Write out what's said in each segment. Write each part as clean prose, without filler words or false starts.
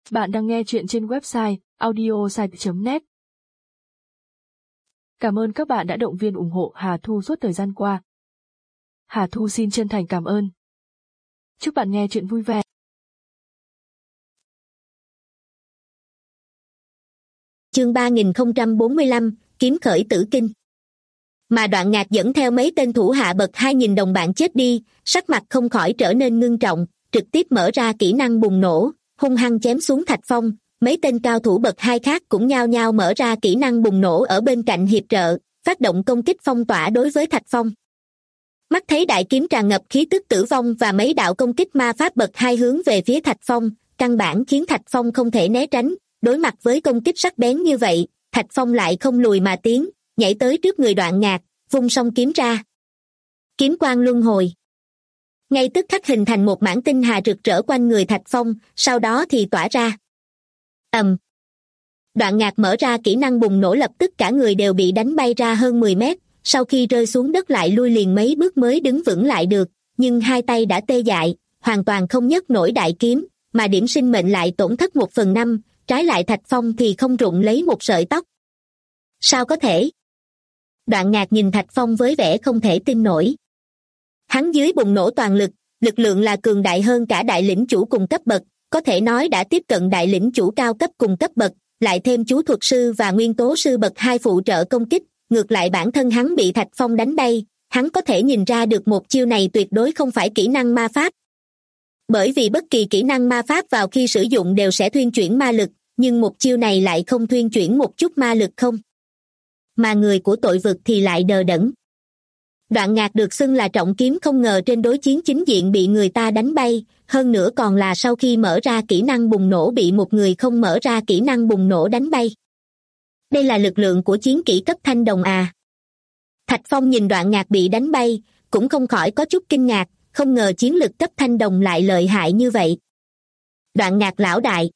Bạn đang nghe chuyện trên website audiosite.net. Cảm ơn các bạn đã động viên ủng hộ Hà Thu suốt thời gian qua. Hà Thu xin chân thành cảm ơn. Chúc bạn nghe chuyện vui vẻ. Chương 3045, kiếm khởi tử kinh. Mà Đoạn Ngạc dẫn theo mấy tên thủ hạ bậc 2 nhìn đồng bạn chết đi, sắc mặt không khỏi trở nên ngưng trọng, trực tiếp mở ra kỹ năng bùng nổ, hung hăng chém xuống Thạch Phong. Mấy tên cao thủ bậc 2 khác cũng nhao nhao mở ra kỹ năng bùng nổ ở bên cạnh hiệp trợ, phát động công kích phong tỏa đối với Thạch Phong. Mắt thấy đại kiếm tràn ngập khí tức tử vong và mấy đạo công kích ma pháp bậc 2 hướng về phía Thạch Phong, căn bản khiến Thạch Phong không thể né tránh. Đối mặt với công kích sắc bén như vậy, Thạch Phong lại không lùi mà tiến, nhảy tới trước người Đoạn Ngạc, vung song kiếm ra. Kiếm quang luân hồi. Ngay tức khắc hình thành một mảng tinh hà rực rỡ quanh người Thạch Phong, sau đó thì tỏa ra. Đoạn Ngạc mở ra kỹ năng bùng nổ, lập tức cả người đều bị đánh bay ra hơn 10 mét, sau khi rơi xuống đất lại lui liền mấy bước mới đứng vững lại được, nhưng hai tay đã tê dại, hoàn toàn không nhấc nổi đại kiếm, mà điểm sinh mệnh lại tổn thất 1/5, trái lại Thạch Phong thì không rụng lấy một sợi tóc. Sao có thể? Đoạn Ngạc nhìn Thạch Phong với vẻ không thể tin nổi. Hắn dưới bùng nổ toàn lực, lực lượng là cường đại hơn cả đại lĩnh chủ cùng cấp bậc, có thể nói đã tiếp cận đại lĩnh chủ cao cấp cùng cấp bậc, lại thêm chú thuật sư và nguyên tố sư bậc 2 phụ trợ công kích, ngược lại bản thân hắn bị Thạch Phong đánh bay, hắn có thể nhìn ra được một chiêu này tuyệt đối không phải kỹ năng ma pháp. Bởi vì bất kỳ kỹ năng ma pháp vào khi sử dụng đều sẽ thuyên chuyển ma lực, nhưng một chiêu này lại không thuyên chuyển một chút ma lực không. Mà người của tội vực thì lại đờ đẫn. Đoạn Ngạc được xưng là trọng kiếm không ngờ trên đối chiến chính diện bị người ta đánh bay, hơn nữa còn là sau khi mở ra kỹ năng bùng nổ bị một người không mở ra kỹ năng bùng nổ đánh bay. Đây là lực lượng của chiến kỹ cấp thanh đồng à? Thạch Phong nhìn Đoạn Ngạc bị đánh bay, cũng không khỏi có chút kinh ngạc, không ngờ chiến lực cấp thanh đồng lại lợi hại như vậy. Đoạn Ngạc lão đại.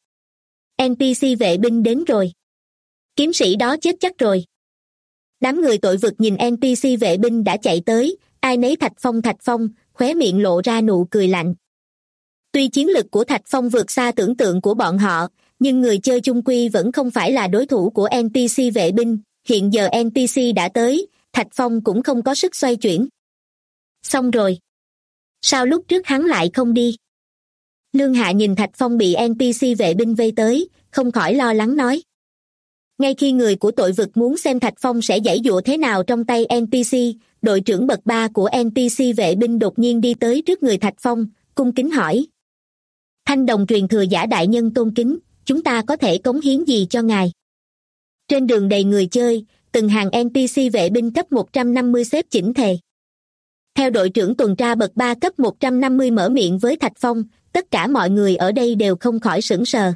NPC vệ binh đến rồi. Kiếm sĩ đó chết chắc rồi. Đám người tội vực nhìn NPC vệ binh đã chạy tới, ai nấy Thạch Phong, khóe miệng lộ ra nụ cười lạnh. Tuy chiến lực của Thạch Phong vượt xa tưởng tượng của bọn họ, nhưng người chơi chung quy vẫn không phải là đối thủ của NPC vệ binh, hiện giờ NPC đã tới, Thạch Phong cũng không có sức xoay chuyển. Xong rồi. Sao lúc trước hắn lại không đi? Lương Hạ nhìn Thạch Phong bị NPC vệ binh vây tới, không khỏi lo lắng nói. Ngay khi người của tội vực muốn xem Thạch Phong sẽ giãy giụa thế nào trong tay NPC, đội trưởng bậc 3 của NPC vệ binh đột nhiên đi tới trước người Thạch Phong, cung kính hỏi. Thanh đồng truyền thừa giả đại nhân tôn kính, chúng ta có thể cống hiến gì cho ngài? Trên đường đầy người chơi, từng hàng NPC vệ binh cấp 150 xếp chỉnh tề. Theo đội trưởng tuần tra bậc 3 cấp 150 mở miệng với Thạch Phong, tất cả mọi người ở đây đều không khỏi sửng sờ.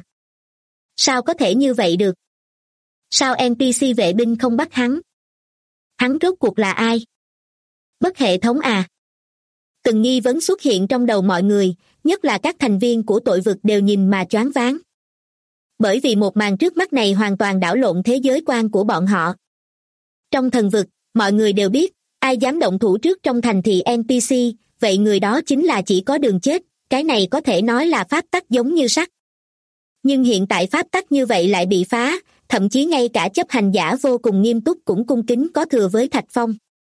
Sao có thể như vậy được? Sao NPC vệ binh không bắt hắn? Hắn rốt cuộc là ai? Bất hệ thống à? Từng nghi vấn xuất hiện trong đầu mọi người, nhất là các thành viên của tội vực đều nhìn mà choáng váng. Bởi vì một màn trước mắt này hoàn toàn đảo lộn thế giới quan của bọn họ. Trong thần vực, mọi người đều biết, ai dám động thủ trước trong thành thị NPC, vậy người đó chính là chỉ có đường chết, cái này có thể nói là pháp tắc giống như sắt. Nhưng hiện tại pháp tắc như vậy lại bị phá, thậm chí ngay cả chấp hành giả vô cùng nghiêm túc cũng cung kính có thừa với Thạch Phong.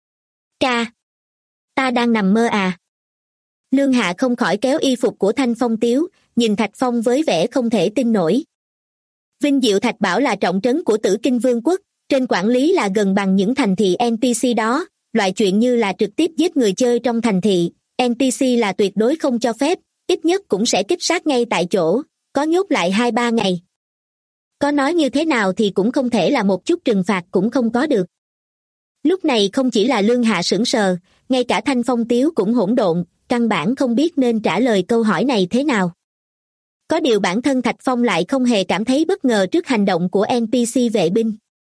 Ca! Ta đang nằm mơ à? Lương Hạ không khỏi kéo y phục của Thanh Phong Tiếu, nhìn Thạch Phong với vẻ không thể tin nổi. Vinh Diệu Thạch Bảo là trọng trấn của Tử Kinh Vương quốc, trên quản lý là gần bằng những thành thị NPC đó, loại chuyện như là trực tiếp giết người chơi trong thành thị, NPC là tuyệt đối không cho phép, ít nhất cũng sẽ kích sát ngay tại chỗ, có nhốt lại 2-3 ngày. Có nói như thế nào thì cũng không thể là một chút trừng phạt cũng không có được. Lúc này không chỉ là Lương Hạ sửng sờ, ngay cả Thanh Phong Tiếu cũng hỗn độn, căn bản không biết nên trả lời câu hỏi này thế nào. Có điều bản thân Thạch Phong lại không hề cảm thấy bất ngờ trước hành động của NPC vệ binh.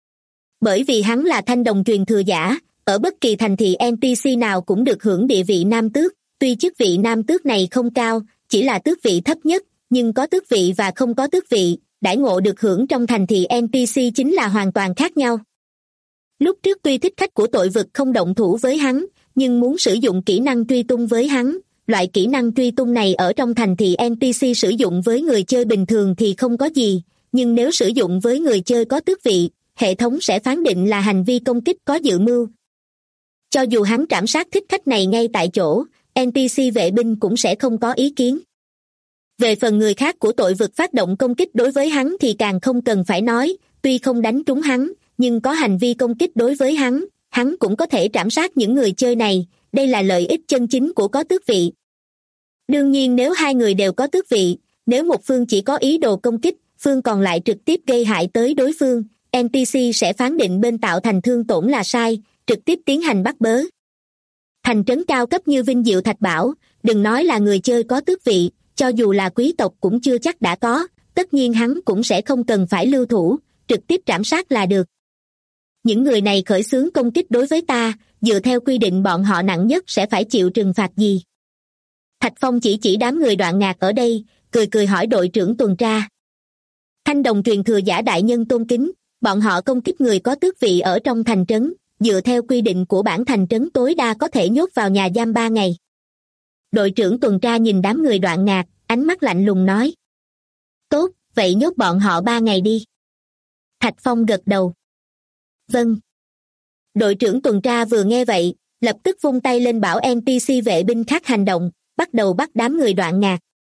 Bởi vì hắn là thanh đồng truyền thừa giả, ở bất kỳ thành thị NPC nào cũng được hưởng địa vị nam tước, tuy chức vị nam tước này không cao, chỉ là tước vị thấp nhất, nhưng có tước vị và không có tước vị, đãi ngộ được hưởng trong thành thị NPC chính là hoàn toàn khác nhau. Lúc trước tuy thích khách của tội vực không động thủ với hắn, nhưng muốn sử dụng kỹ năng truy tung với hắn, loại kỹ năng truy tung này ở trong thành thị NPC sử dụng với người chơi bình thường thì không có gì, nhưng nếu sử dụng với người chơi có tước vị, hệ thống sẽ phán định là hành vi công kích có dự mưu. Cho dù hắn trảm sát thích khách này ngay tại chỗ, NPC vệ binh cũng sẽ không có ý kiến. Về phần người khác của tội vực phát động công kích đối với hắn thì càng không cần phải nói, tuy không đánh trúng hắn, nhưng có hành vi công kích đối với hắn cũng có thể trảm sát những người chơi này, đây là lợi ích chân chính của có tước vị. Đương nhiên nếu hai người đều có tước vị, nếu một phương chỉ có ý đồ công kích, phương còn lại trực tiếp gây hại tới đối phương, NPC sẽ phán định bên tạo thành thương tổn là sai, trực tiếp tiến hành bắt bớ. Thành trấn cao cấp như Vinh Diệu Thạch Bảo, đừng nói là người chơi có tước vị, cho dù là quý tộc cũng chưa chắc đã có, tất nhiên hắn cũng sẽ không cần phải lưu thủ, trực tiếp trảm sát là được. Những người này khởi xướng công kích đối với ta, dựa theo quy định bọn họ nặng nhất sẽ phải chịu trừng phạt gì? Thạch Phong chỉ đám người Đoạn Ngạc ở đây, cười cười hỏi đội trưởng tuần tra. Thanh đồng truyền thừa giả đại nhân tôn kính, bọn họ công kích người có tước vị ở trong thành trấn, dựa theo quy định của bản thành trấn tối đa có thể nhốt vào nhà giam 3 ngày. Đội trưởng tuần tra nhìn đám người Đoạn Ngạc, ánh mắt lạnh lùng nói. Tốt, vậy nhốt bọn họ 3 ngày đi. Thạch Phong gật đầu. Vâng. Đội trưởng tuần tra vừa nghe vậy, lập tức vung tay lên bảo NPC vệ binh khác hành động, bắt đầu bắt đám người Đoạn Ngạc.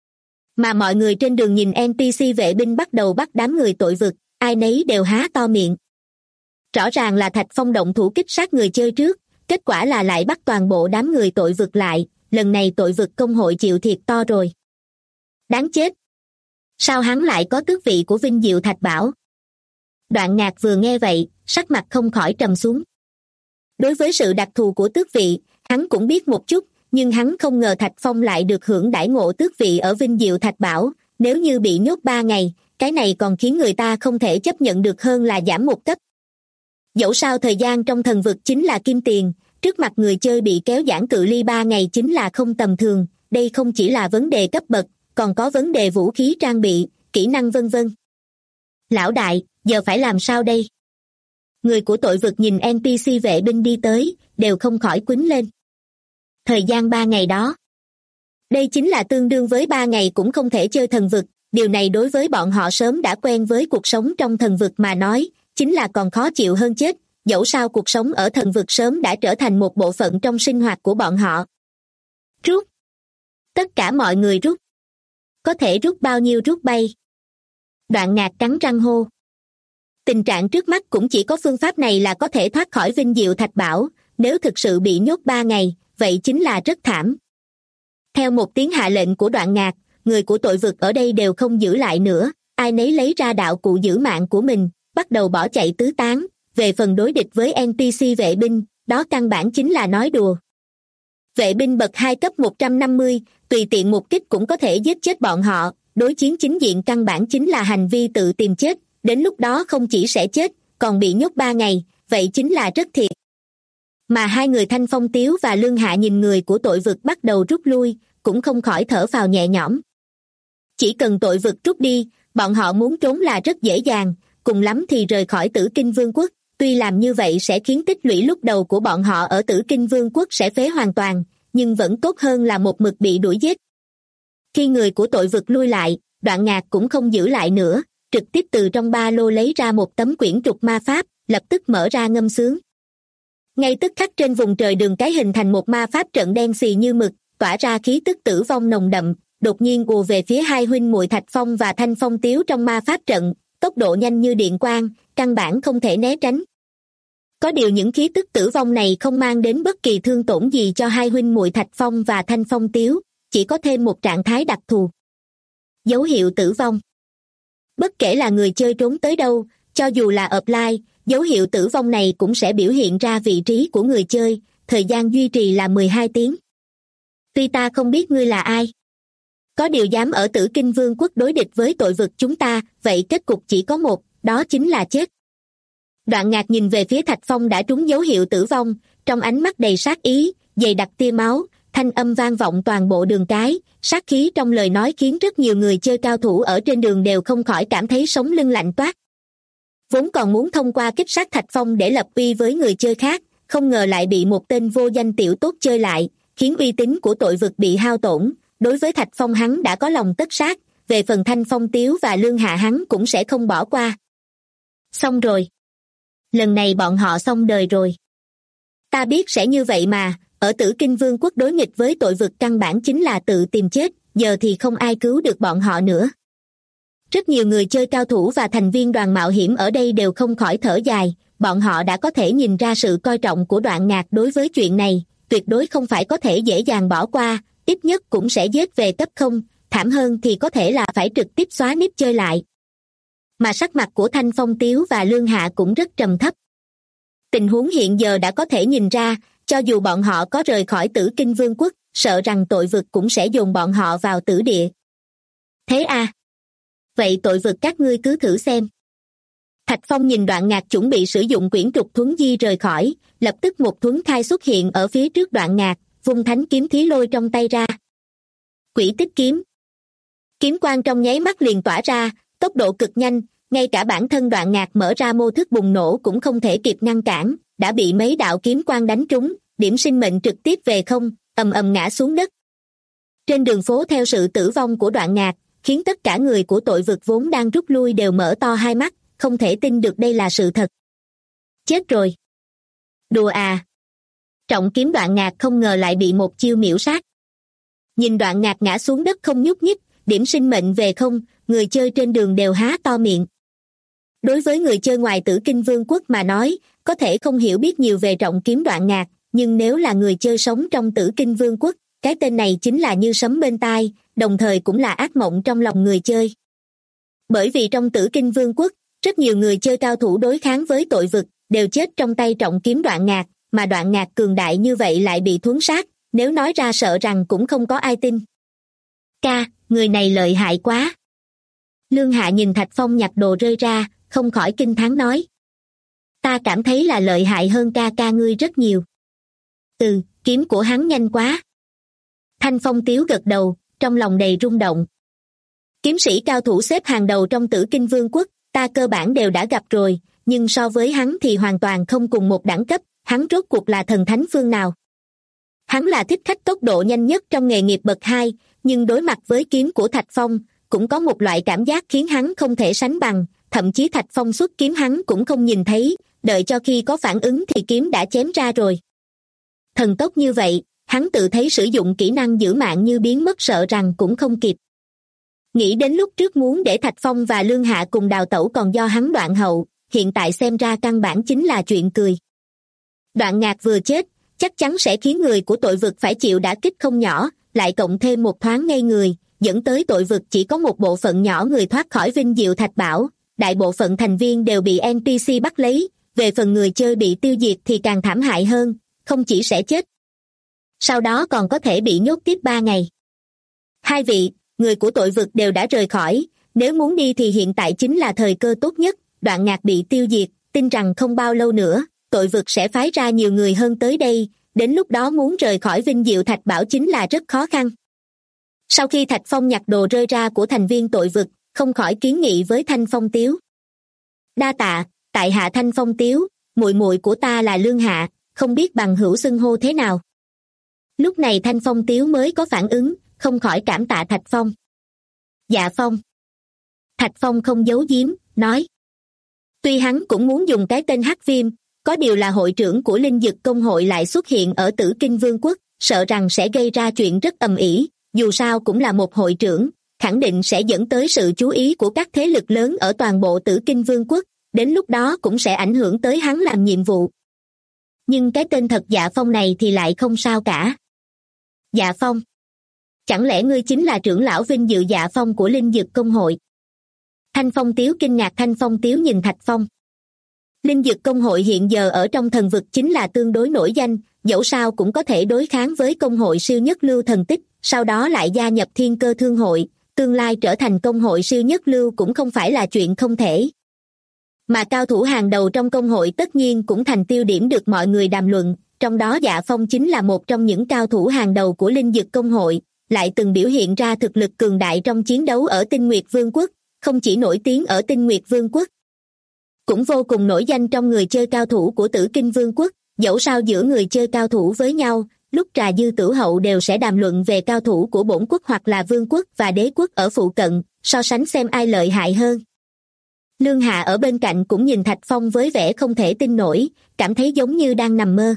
Mà mọi người trên đường nhìn NPC vệ binh bắt đầu bắt đám người tội vực, ai nấy đều há to miệng. Rõ ràng là Thạch Phong động thủ kích sát người chơi trước, kết quả là lại bắt toàn bộ đám người tội vực lại, lần này tội vực công hội chịu thiệt to rồi. Đáng chết! Sao hắn lại có tước vị của Vinh Diệu Thạch Bảo? Đoạn Ngạc vừa nghe vậy, sắc mặt không khỏi trầm xuống. Đối với sự đặc thù của tước vị, hắn cũng biết một chút, nhưng hắn không ngờ Thạch Phong lại được hưởng đãi ngộ tước vị ở Vinh Diệu Thạch Bảo, nếu như bị nhốt 3 ngày, cái này còn khiến người ta không thể chấp nhận được hơn là giảm một cấp. Dẫu sao thời gian trong thần vực chính là kim tiền, trước mặt người chơi bị kéo giãn cự ly 3 ngày chính là không tầm thường, đây không chỉ là vấn đề cấp bậc, còn có vấn đề vũ khí trang bị, kỹ năng vân vân. Lão đại, giờ phải làm sao đây? Người của tội vực nhìn NPC vệ binh đi tới, đều không khỏi quýnh lên. Thời gian 3 ngày đó. Đây chính là tương đương với 3 ngày cũng không thể chơi thần vực, điều này đối với bọn họ sớm đã quen với cuộc sống trong thần vực mà nói, chính là còn khó chịu hơn chết, dẫu sao cuộc sống ở thần vực sớm đã trở thành một bộ phận trong sinh hoạt của bọn họ. Rút. Tất cả mọi người rút. Có thể rút bao nhiêu rút bay. Đoạn Ngạc cắn răng hô. Tình trạng trước mắt cũng chỉ có phương pháp này là có thể thoát khỏi Vinh Diệu Thạch Bảo, nếu thực sự bị nhốt 3 ngày, vậy chính là rất thảm. Theo một tiếng hạ lệnh của Đoạn Ngạc, người của tội vực ở đây đều không giữ lại nữa, ai nấy lấy ra đạo cụ giữ mạng của mình, bắt đầu bỏ chạy tứ tán, về phần đối địch với NPC vệ binh, đó căn bản chính là nói đùa. Vệ binh bậc 2 cấp 150, tùy tiện một kích cũng có thể giết chết bọn họ, đối chiến chính diện căn bản chính là hành vi tự tìm chết, đến lúc đó không chỉ sẽ chết, còn bị nhốt 3 ngày, vậy chính là rất thiệt. Mà hai người Thanh Phong Tiếu và Lương Hạ nhìn người của tội vực bắt đầu rút lui, cũng không khỏi thở phào nhẹ nhõm. Chỉ cần tội vực rút đi, bọn họ muốn trốn là rất dễ dàng, cùng lắm thì rời khỏi Tử Kinh Vương quốc, tuy làm như vậy sẽ khiến tích lũy lúc đầu của bọn họ ở Tử Kinh Vương quốc sẽ phế hoàn toàn, nhưng vẫn tốt hơn là một mực bị đuổi giết. Khi người của tội vực lui lại, Đoạn Ngạc cũng không giữ lại nữa, trực tiếp từ trong ba lô lấy ra một tấm quyển trục ma pháp, lập tức mở ra ngâm sướng. Ngay tức khắc trên vùng trời đường cái hình thành một ma pháp trận đen xì như mực, tỏa ra khí tức tử vong nồng đậm, đột nhiên ùa về phía hai huynh muội Thạch Phong và Thanh Phong Tiếu trong ma pháp trận, tốc độ nhanh như điện quang, căn bản không thể né tránh. Có điều những khí tức tử vong này không mang đến bất kỳ thương tổn gì cho hai huynh muội Thạch Phong và Thanh Phong Tiếu, chỉ có thêm một trạng thái đặc thù. Dấu hiệu tử vong. Bất kể là người chơi trốn tới đâu, cho dù là offline, dấu hiệu tử vong này cũng sẽ biểu hiện ra vị trí của người chơi, thời gian duy trì là 12 tiếng. Tuy ta không biết ngươi là ai, có điều dám ở Tử Kinh Vương quốc đối địch với tội vực chúng ta, vậy kết cục chỉ có một, đó chính là chết. Đoạn Ngạc nhìn về phía Thạch Phong đã trúng dấu hiệu tử vong, trong ánh mắt đầy sát ý, dày đặc tia máu, thanh âm vang vọng toàn bộ đường cái, sát khí trong lời nói khiến rất nhiều người chơi cao thủ ở trên đường đều không khỏi cảm thấy sống lưng lạnh toát. Vốn còn muốn thông qua kích sát Thạch Phong để lập uy với người chơi khác, không ngờ lại bị một tên vô danh tiểu tốt chơi lại, khiến uy tín của tội vực bị hao tổn. Đối với Thạch Phong hắn đã có lòng tất sát, về phần Thanh Phong Tiếu và Lương Hạ hắn cũng sẽ không bỏ qua. Xong rồi. Lần này bọn họ xong đời rồi. Ta biết sẽ như vậy mà, ở Tử Kinh Vương quốc đối nghịch với tội vực căn bản chính là tự tìm chết, giờ thì không ai cứu được bọn họ nữa. Rất nhiều người chơi cao thủ và thành viên đoàn mạo hiểm ở đây đều không khỏi thở dài, bọn họ đã có thể nhìn ra sự coi trọng của Đoạn Ngạc đối với chuyện này, tuyệt đối không phải có thể dễ dàng bỏ qua, ít nhất cũng sẽ giết về cấp không, thảm hơn thì có thể là phải trực tiếp xóa nếp chơi lại. Mà sắc mặt của Thanh Phong Tiếu và Lương Hạ cũng rất trầm thấp. Tình huống hiện giờ đã có thể nhìn ra, cho dù bọn họ có rời khỏi Tử Kinh Vương quốc, sợ rằng tội vực cũng sẽ dồn bọn họ vào tử địa. Thế à? Vậy tội vực các ngươi cứ thử xem. Thạch Phong nhìn Đoạn Ngạc chuẩn bị sử dụng quyển trục thuấn di rời khỏi, lập tức một thuấn khai xuất hiện ở phía trước Đoạn Ngạc, vung thánh kiếm thí lôi trong tay ra. Quỷ tích kiếm. Kiếm quang trong nháy mắt liền tỏa ra, tốc độ cực nhanh, ngay cả bản thân Đoạn Ngạc mở ra mô thức bùng nổ cũng không thể kịp ngăn cản, đã bị mấy đạo kiếm quang đánh trúng, điểm sinh mệnh trực tiếp về không, ầm ầm ngã xuống đất. Trên đường phố theo sự tử vong của Đoạn Ngạc, khiến tất cả người của tội vực vốn đang rút lui đều mở to hai mắt, không thể tin được đây là sự thật. Chết rồi. Đùa à. Trọng kiếm Đoạn Ngạc không ngờ lại bị một chiêu miểu sát. Nhìn Đoạn Ngạc ngã xuống đất không nhúc nhích, điểm sinh mệnh về không, người chơi trên đường đều há to miệng. Đối với người chơi ngoài Tử Kinh Vương quốc mà nói, có thể không hiểu biết nhiều về trọng kiếm Đoạn Ngạc, nhưng nếu là người chơi sống trong Tử Kinh Vương quốc, cái tên này chính là như sấm bên tai, đồng thời cũng là ác mộng trong lòng người chơi. Bởi vì trong Tử Kinh Vương quốc, rất nhiều người chơi cao thủ đối kháng với tội vực, đều chết trong tay trọng kiếm Đoạn Ngạc, mà Đoạn Ngạc cường đại như vậy lại bị thuấn sát, nếu nói ra sợ rằng cũng không có ai tin. Ca, người này lợi hại quá. Lương Hạ nhìn Thạch Phong nhặt đồ rơi ra, không khỏi kinh thán nói. Ta cảm thấy là lợi hại hơn ca ngươi rất nhiều. Kiếm của hắn nhanh quá. Thanh Phong Tiếu gật đầu, trong lòng đầy rung động. Kiếm sĩ cao thủ xếp hàng đầu trong Tử Kinh Vương quốc, ta cơ bản đều đã gặp rồi, nhưng so với hắn thì hoàn toàn không cùng một đẳng cấp, hắn rốt cuộc là thần thánh phương nào. Hắn là thích khách tốc độ nhanh nhất trong nghề nghiệp bậc 2, nhưng đối mặt với kiếm của Thạch Phong, cũng có một loại cảm giác khiến hắn không thể sánh bằng, thậm chí Thạch Phong xuất kiếm hắn cũng không nhìn thấy, đợi cho khi có phản ứng thì kiếm đã chém ra rồi. Thần tốc như vậy, hắn tự thấy sử dụng kỹ năng giữ mạng như biến mất sợ rằng cũng không kịp. Nghĩ đến lúc trước muốn để Thạch Phong và Lương Hạ cùng đào tẩu còn do hắn đoạn hậu, hiện tại xem ra căn bản chính là chuyện cười. Đoạn Ngạc vừa chết, chắc chắn sẽ khiến người của tội vực phải chịu đả kích không nhỏ, lại cộng thêm một thoáng ngây người, dẫn tới tội vực chỉ có một bộ phận nhỏ người thoát khỏi vinh diệu thạch bảo, đại bộ phận thành viên đều bị NPC bắt lấy, về phần người chơi bị tiêu diệt thì càng thảm hại hơn, không chỉ sẽ chết, sau đó còn có thể bị nhốt tiếp 3 ngày. Hai vị, người của tội vực đều đã rời khỏi, nếu muốn đi thì hiện tại chính là thời cơ tốt nhất, Đoạn Ngạc bị tiêu diệt, tin rằng không bao lâu nữa, tội vực sẽ phái ra nhiều người hơn tới đây, đến lúc đó muốn rời khỏi vinh diệu thạch bảo chính là rất khó khăn. Sau khi Thạch Phong nhặt đồ rơi ra của thành viên tội vực, không khỏi kiến nghị với Thanh Phong Tiếu. Đa tạ, tại hạ Thanh Phong Tiếu, muội muội của ta là Lương Hạ, không biết bằng hữu xưng hô thế nào. Lúc này Thanh Phong Tiếu mới có phản ứng, không khỏi cảm tạ Thạch Phong. Dạ Phong. Thạch Phong không giấu giếm, nói. Tuy hắn cũng muốn dùng cái tên Hắc Viêm, có điều là hội trưởng của Linh Dực Công hội lại xuất hiện ở Tử Kinh Vương quốc, sợ rằng sẽ gây ra chuyện rất ầm ĩ, dù sao cũng là một hội trưởng, khẳng định sẽ dẫn tới sự chú ý của các thế lực lớn ở toàn bộ Tử Kinh Vương quốc, đến lúc đó cũng sẽ ảnh hưởng tới hắn làm nhiệm vụ. Nhưng cái tên thật Dạ Phong này thì lại không sao cả. Dạ Phong. Chẳng lẽ ngươi chính là trưởng lão vinh dự Dạ Phong của Linh Dực Công hội? Thanh Phong Tiếu kinh ngạc. Thanh Phong Tiếu nhìn Thạch Phong. Linh Dực Công hội hiện giờ ở trong thần vực chính là tương đối nổi danh, dẫu sao cũng có thể đối kháng với công hội siêu nhất lưu thần tích, sau đó lại gia nhập Thiên Cơ Thương hội, tương lai trở thành công hội siêu nhất lưu cũng không phải là chuyện không thể. Mà cao thủ hàng đầu trong công hội tất nhiên cũng thành tiêu điểm được mọi người đàm luận, trong đó Dạ Phong chính là một trong những cao thủ hàng đầu của Linh Dực Công hội, lại từng biểu hiện ra thực lực cường đại trong chiến đấu ở Tinh Nguyệt Vương quốc, không chỉ nổi tiếng ở Tinh Nguyệt Vương quốc, cũng vô cùng nổi danh trong người chơi cao thủ của Tử Kinh Vương quốc, dẫu sao giữa người chơi cao thủ với nhau, lúc trà dư tử hậu đều sẽ đàm luận về cao thủ của bổn quốc hoặc là vương quốc và đế quốc ở phụ cận, so sánh xem ai lợi hại hơn. Lương Hạ ở bên cạnh cũng nhìn Thạch Phong với vẻ không thể tin nổi, cảm thấy giống như đang nằm mơ.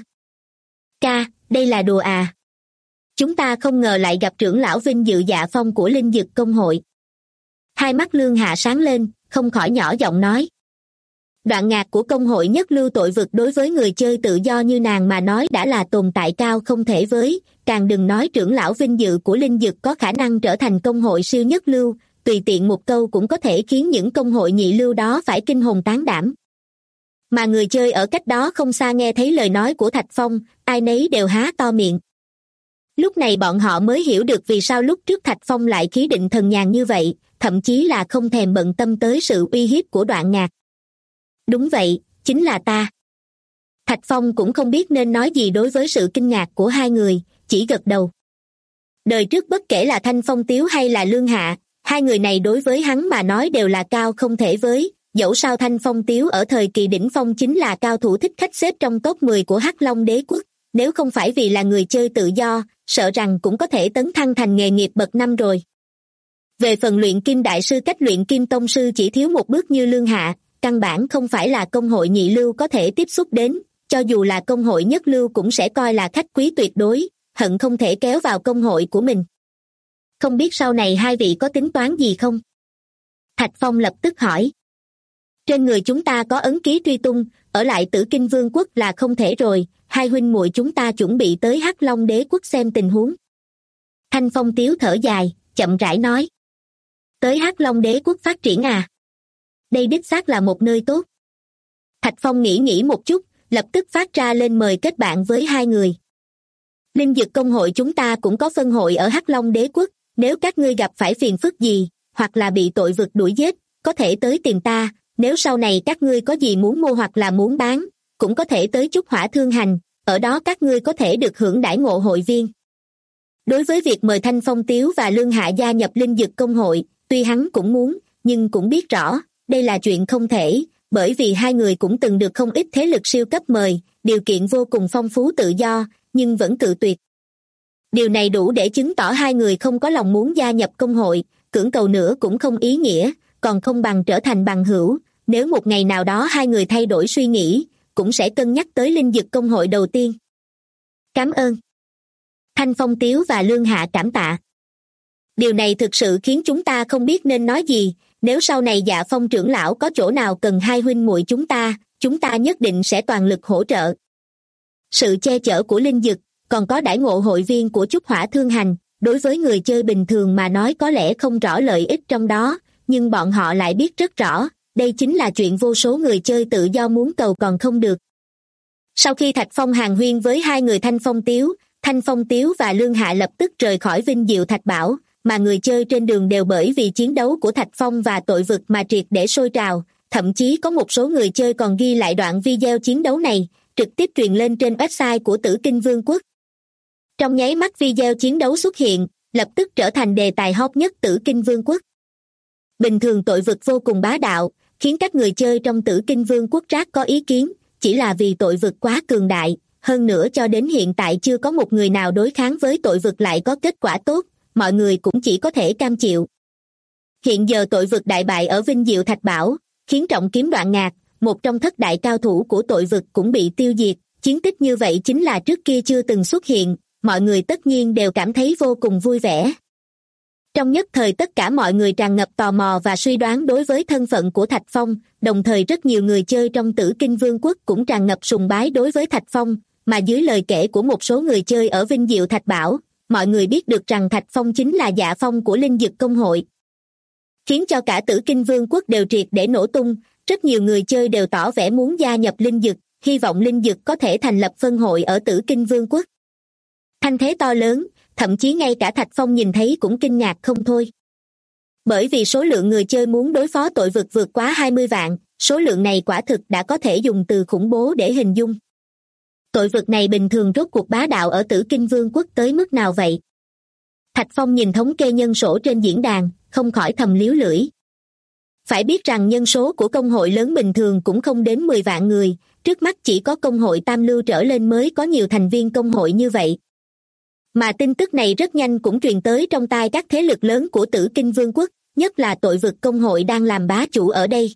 Ca, đây là đùa à? Chúng ta không ngờ lại gặp trưởng lão vinh dự dạ phong của Linh Dực Công hội. Hai mắt Lương Hạ sáng lên, không khỏi nhỏ giọng nói. Đoạn ngạc của công hội nhất lưu tội vực đối với người chơi tự do như nàng mà nói đã là tồn tại cao không thể với, càng đừng nói trưởng lão vinh dự của Linh Dực có khả năng trở thành công hội siêu nhất lưu, tùy tiện một câu cũng có thể khiến những công hội nhị lưu đó phải kinh hồn tán đảm. Mà người chơi ở cách đó không xa nghe thấy lời nói của Thạch Phong, ai nấy đều há to miệng. Lúc này bọn họ mới hiểu được vì sao lúc trước Thạch Phong lại khí định thần nhàn như vậy, thậm chí là không thèm bận tâm tới sự uy hiếp của Đoạn Ngạc. Đúng vậy, chính là ta. Thạch Phong cũng không biết nên nói gì đối với sự kinh ngạc của hai người, chỉ gật đầu. Đời trước bất kể là Thanh Phong Tiếu hay là Lương Hạ, hai người này đối với hắn mà nói đều là cao không thể với, dẫu sao Thanh Phong Tiếu ở thời kỳ đỉnh phong chính là cao thủ thích khách xếp trong top 10 của Hắc Long Đế quốc, nếu không phải vì là người chơi tự do, sợ rằng cũng có thể tấn thăng thành nghề nghiệp bậc 5 rồi. Về phần luyện kim đại sư cách luyện kim tông sư chỉ thiếu một bước như Lương Hạ, căn bản không phải là công hội nhị lưu có thể tiếp xúc đến, cho dù là công hội nhất lưu cũng sẽ coi là khách quý tuyệt đối, hận không thể kéo vào công hội của mình. Không biết sau này hai vị có tính toán gì không? Thạch Phong lập tức hỏi. Trên người chúng ta có ấn ký truy tung, ở lại Tử Kinh Vương quốc là không thể rồi, hai huynh muội chúng ta chuẩn bị tới Hắc Long Đế quốc xem tình huống. Thanh Phong Tiếu thở dài, chậm rãi nói. Tới Hắc Long Đế quốc phát triển à? Đây đích xác là một nơi tốt. Thạch Phong nghĩ một chút, lập tức phát ra lên mời kết bạn với hai người. Linh Dực Công hội chúng ta cũng có phân hội ở Hắc Long Đế quốc, nếu các ngươi gặp phải phiền phức gì, hoặc là bị tội vực đuổi giết, có thể tới tìm ta, nếu sau này các ngươi có gì muốn mua hoặc là muốn bán, cũng có thể tới Trúc Hỏa Thương Hành, ở đó các ngươi có thể được hưởng đãi ngộ hội viên. Đối với việc mời Thanh Phong Tiếu và Lương Hạ gia nhập Linh Dực Công hội, tuy hắn cũng muốn, nhưng cũng biết rõ, đây là chuyện không thể, bởi vì hai người cũng từng được không ít thế lực siêu cấp mời, điều kiện vô cùng phong phú tự do, nhưng vẫn cự tuyệt. Điều này đủ để chứng tỏ hai người không có lòng muốn gia nhập công hội, cưỡng cầu nữa cũng không ý nghĩa, còn không bằng trở thành bằng hữu, nếu một ngày nào đó hai người thay đổi suy nghĩ, cũng sẽ cân nhắc tới Linh Dực Công hội đầu tiên. Cảm ơn. Thanh Phong Tiếu và Lương Hạ cảm tạ. Điều này thực sự khiến chúng ta không biết nên nói gì, nếu sau này Dạ Phong trưởng lão có chỗ nào cần hai huynh muội chúng ta nhất định sẽ toàn lực hỗ trợ. Sự che chở của Linh Dực, còn có đãi ngộ hội viên của Trúc Hỏa Thương Hành, đối với người chơi bình thường mà nói có lẽ không rõ lợi ích trong đó, nhưng bọn họ lại biết rất rõ, đây chính là chuyện vô số người chơi tự do muốn cầu còn không được. Sau khi Thạch Phong hàn huyên với hai người Thanh Phong Tiếu và Lương Hạ lập tức rời khỏi Vinh Diệu Thạch Bảo, mà người chơi trên đường đều bởi vì chiến đấu của Thạch Phong và tội vực mà triệt để sôi trào, thậm chí có một số người chơi còn ghi lại đoạn video chiến đấu này, trực tiếp truyền lên trên website của Tử Kinh Vương quốc. Trong nháy mắt video chiến đấu xuất hiện, lập tức trở thành đề tài hot nhất Tử Kinh Vương quốc. Bình thường tội vực vô cùng bá đạo, khiến các người chơi trong Tử Kinh Vương quốc rác có ý kiến, chỉ là vì tội vực quá cường đại, hơn nữa cho đến hiện tại chưa có một người nào đối kháng với tội vực lại có kết quả tốt, mọi người cũng chỉ có thể cam chịu. Hiện giờ tội vực đại bại ở Vinh Diệu Thạch Bảo, khiến Trọng Kiếm Đoạn Ngạc, một trong thất đại cao thủ của tội vực cũng bị tiêu diệt, chiến tích như vậy chính là trước kia chưa từng xuất hiện, mọi người tất nhiên đều cảm thấy vô cùng vui vẻ. Trong nhất thời tất cả mọi người tràn ngập tò mò và suy đoán đối với thân phận của Thạch Phong, đồng thời rất nhiều người chơi trong Tử Kinh Vương quốc cũng tràn ngập sùng bái đối với Thạch Phong, mà dưới lời kể của một số người chơi ở Vinh Diệu Thạch Bảo, mọi người biết được rằng Thạch Phong chính là Dạ Phong của Linh Dực Công hội. Khiến cho cả Tử Kinh Vương quốc đều triệt để nổ tung, rất nhiều người chơi đều tỏ vẻ muốn gia nhập Linh Dực, hy vọng Linh Dực có thể thành lập phân hội ở Tử Kinh Vương quốc. Thanh thế to lớn, thậm chí ngay cả Thạch Phong nhìn thấy cũng kinh ngạc không thôi. Bởi vì số lượng người chơi muốn đối phó tội vực vượt quá 20 vạn, số lượng này quả thực đã có thể dùng từ khủng bố để hình dung. Tội vực này bình thường rốt cuộc bá đạo ở Tử Kinh Vương quốc tới mức nào vậy? Thạch Phong nhìn thống kê nhân số trên diễn đàn, không khỏi thầm líu lưỡi. Phải biết rằng nhân số của công hội lớn bình thường cũng không đến 10 vạn người, trước mắt chỉ có công hội tam lưu trở lên mới có nhiều thành viên công hội như vậy. Mà tin tức này rất nhanh cũng truyền tới trong tai các thế lực lớn của Tử Kinh Vương quốc, nhất là tội vực công hội đang làm bá chủ ở đây.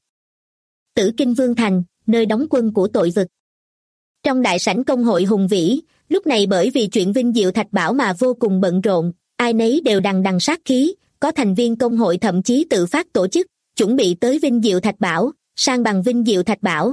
Tử Kinh Vương Thành, nơi đóng quân của tội vực. Trong đại sảnh công hội hùng vĩ, lúc này bởi vì chuyện Vinh Diệu Thạch Bảo mà vô cùng bận rộn, ai nấy đều đằng đằng sát khí, có thành viên công hội thậm chí tự phát tổ chức, chuẩn bị tới Vinh Diệu Thạch Bảo, sang bằng Vinh Diệu Thạch Bảo.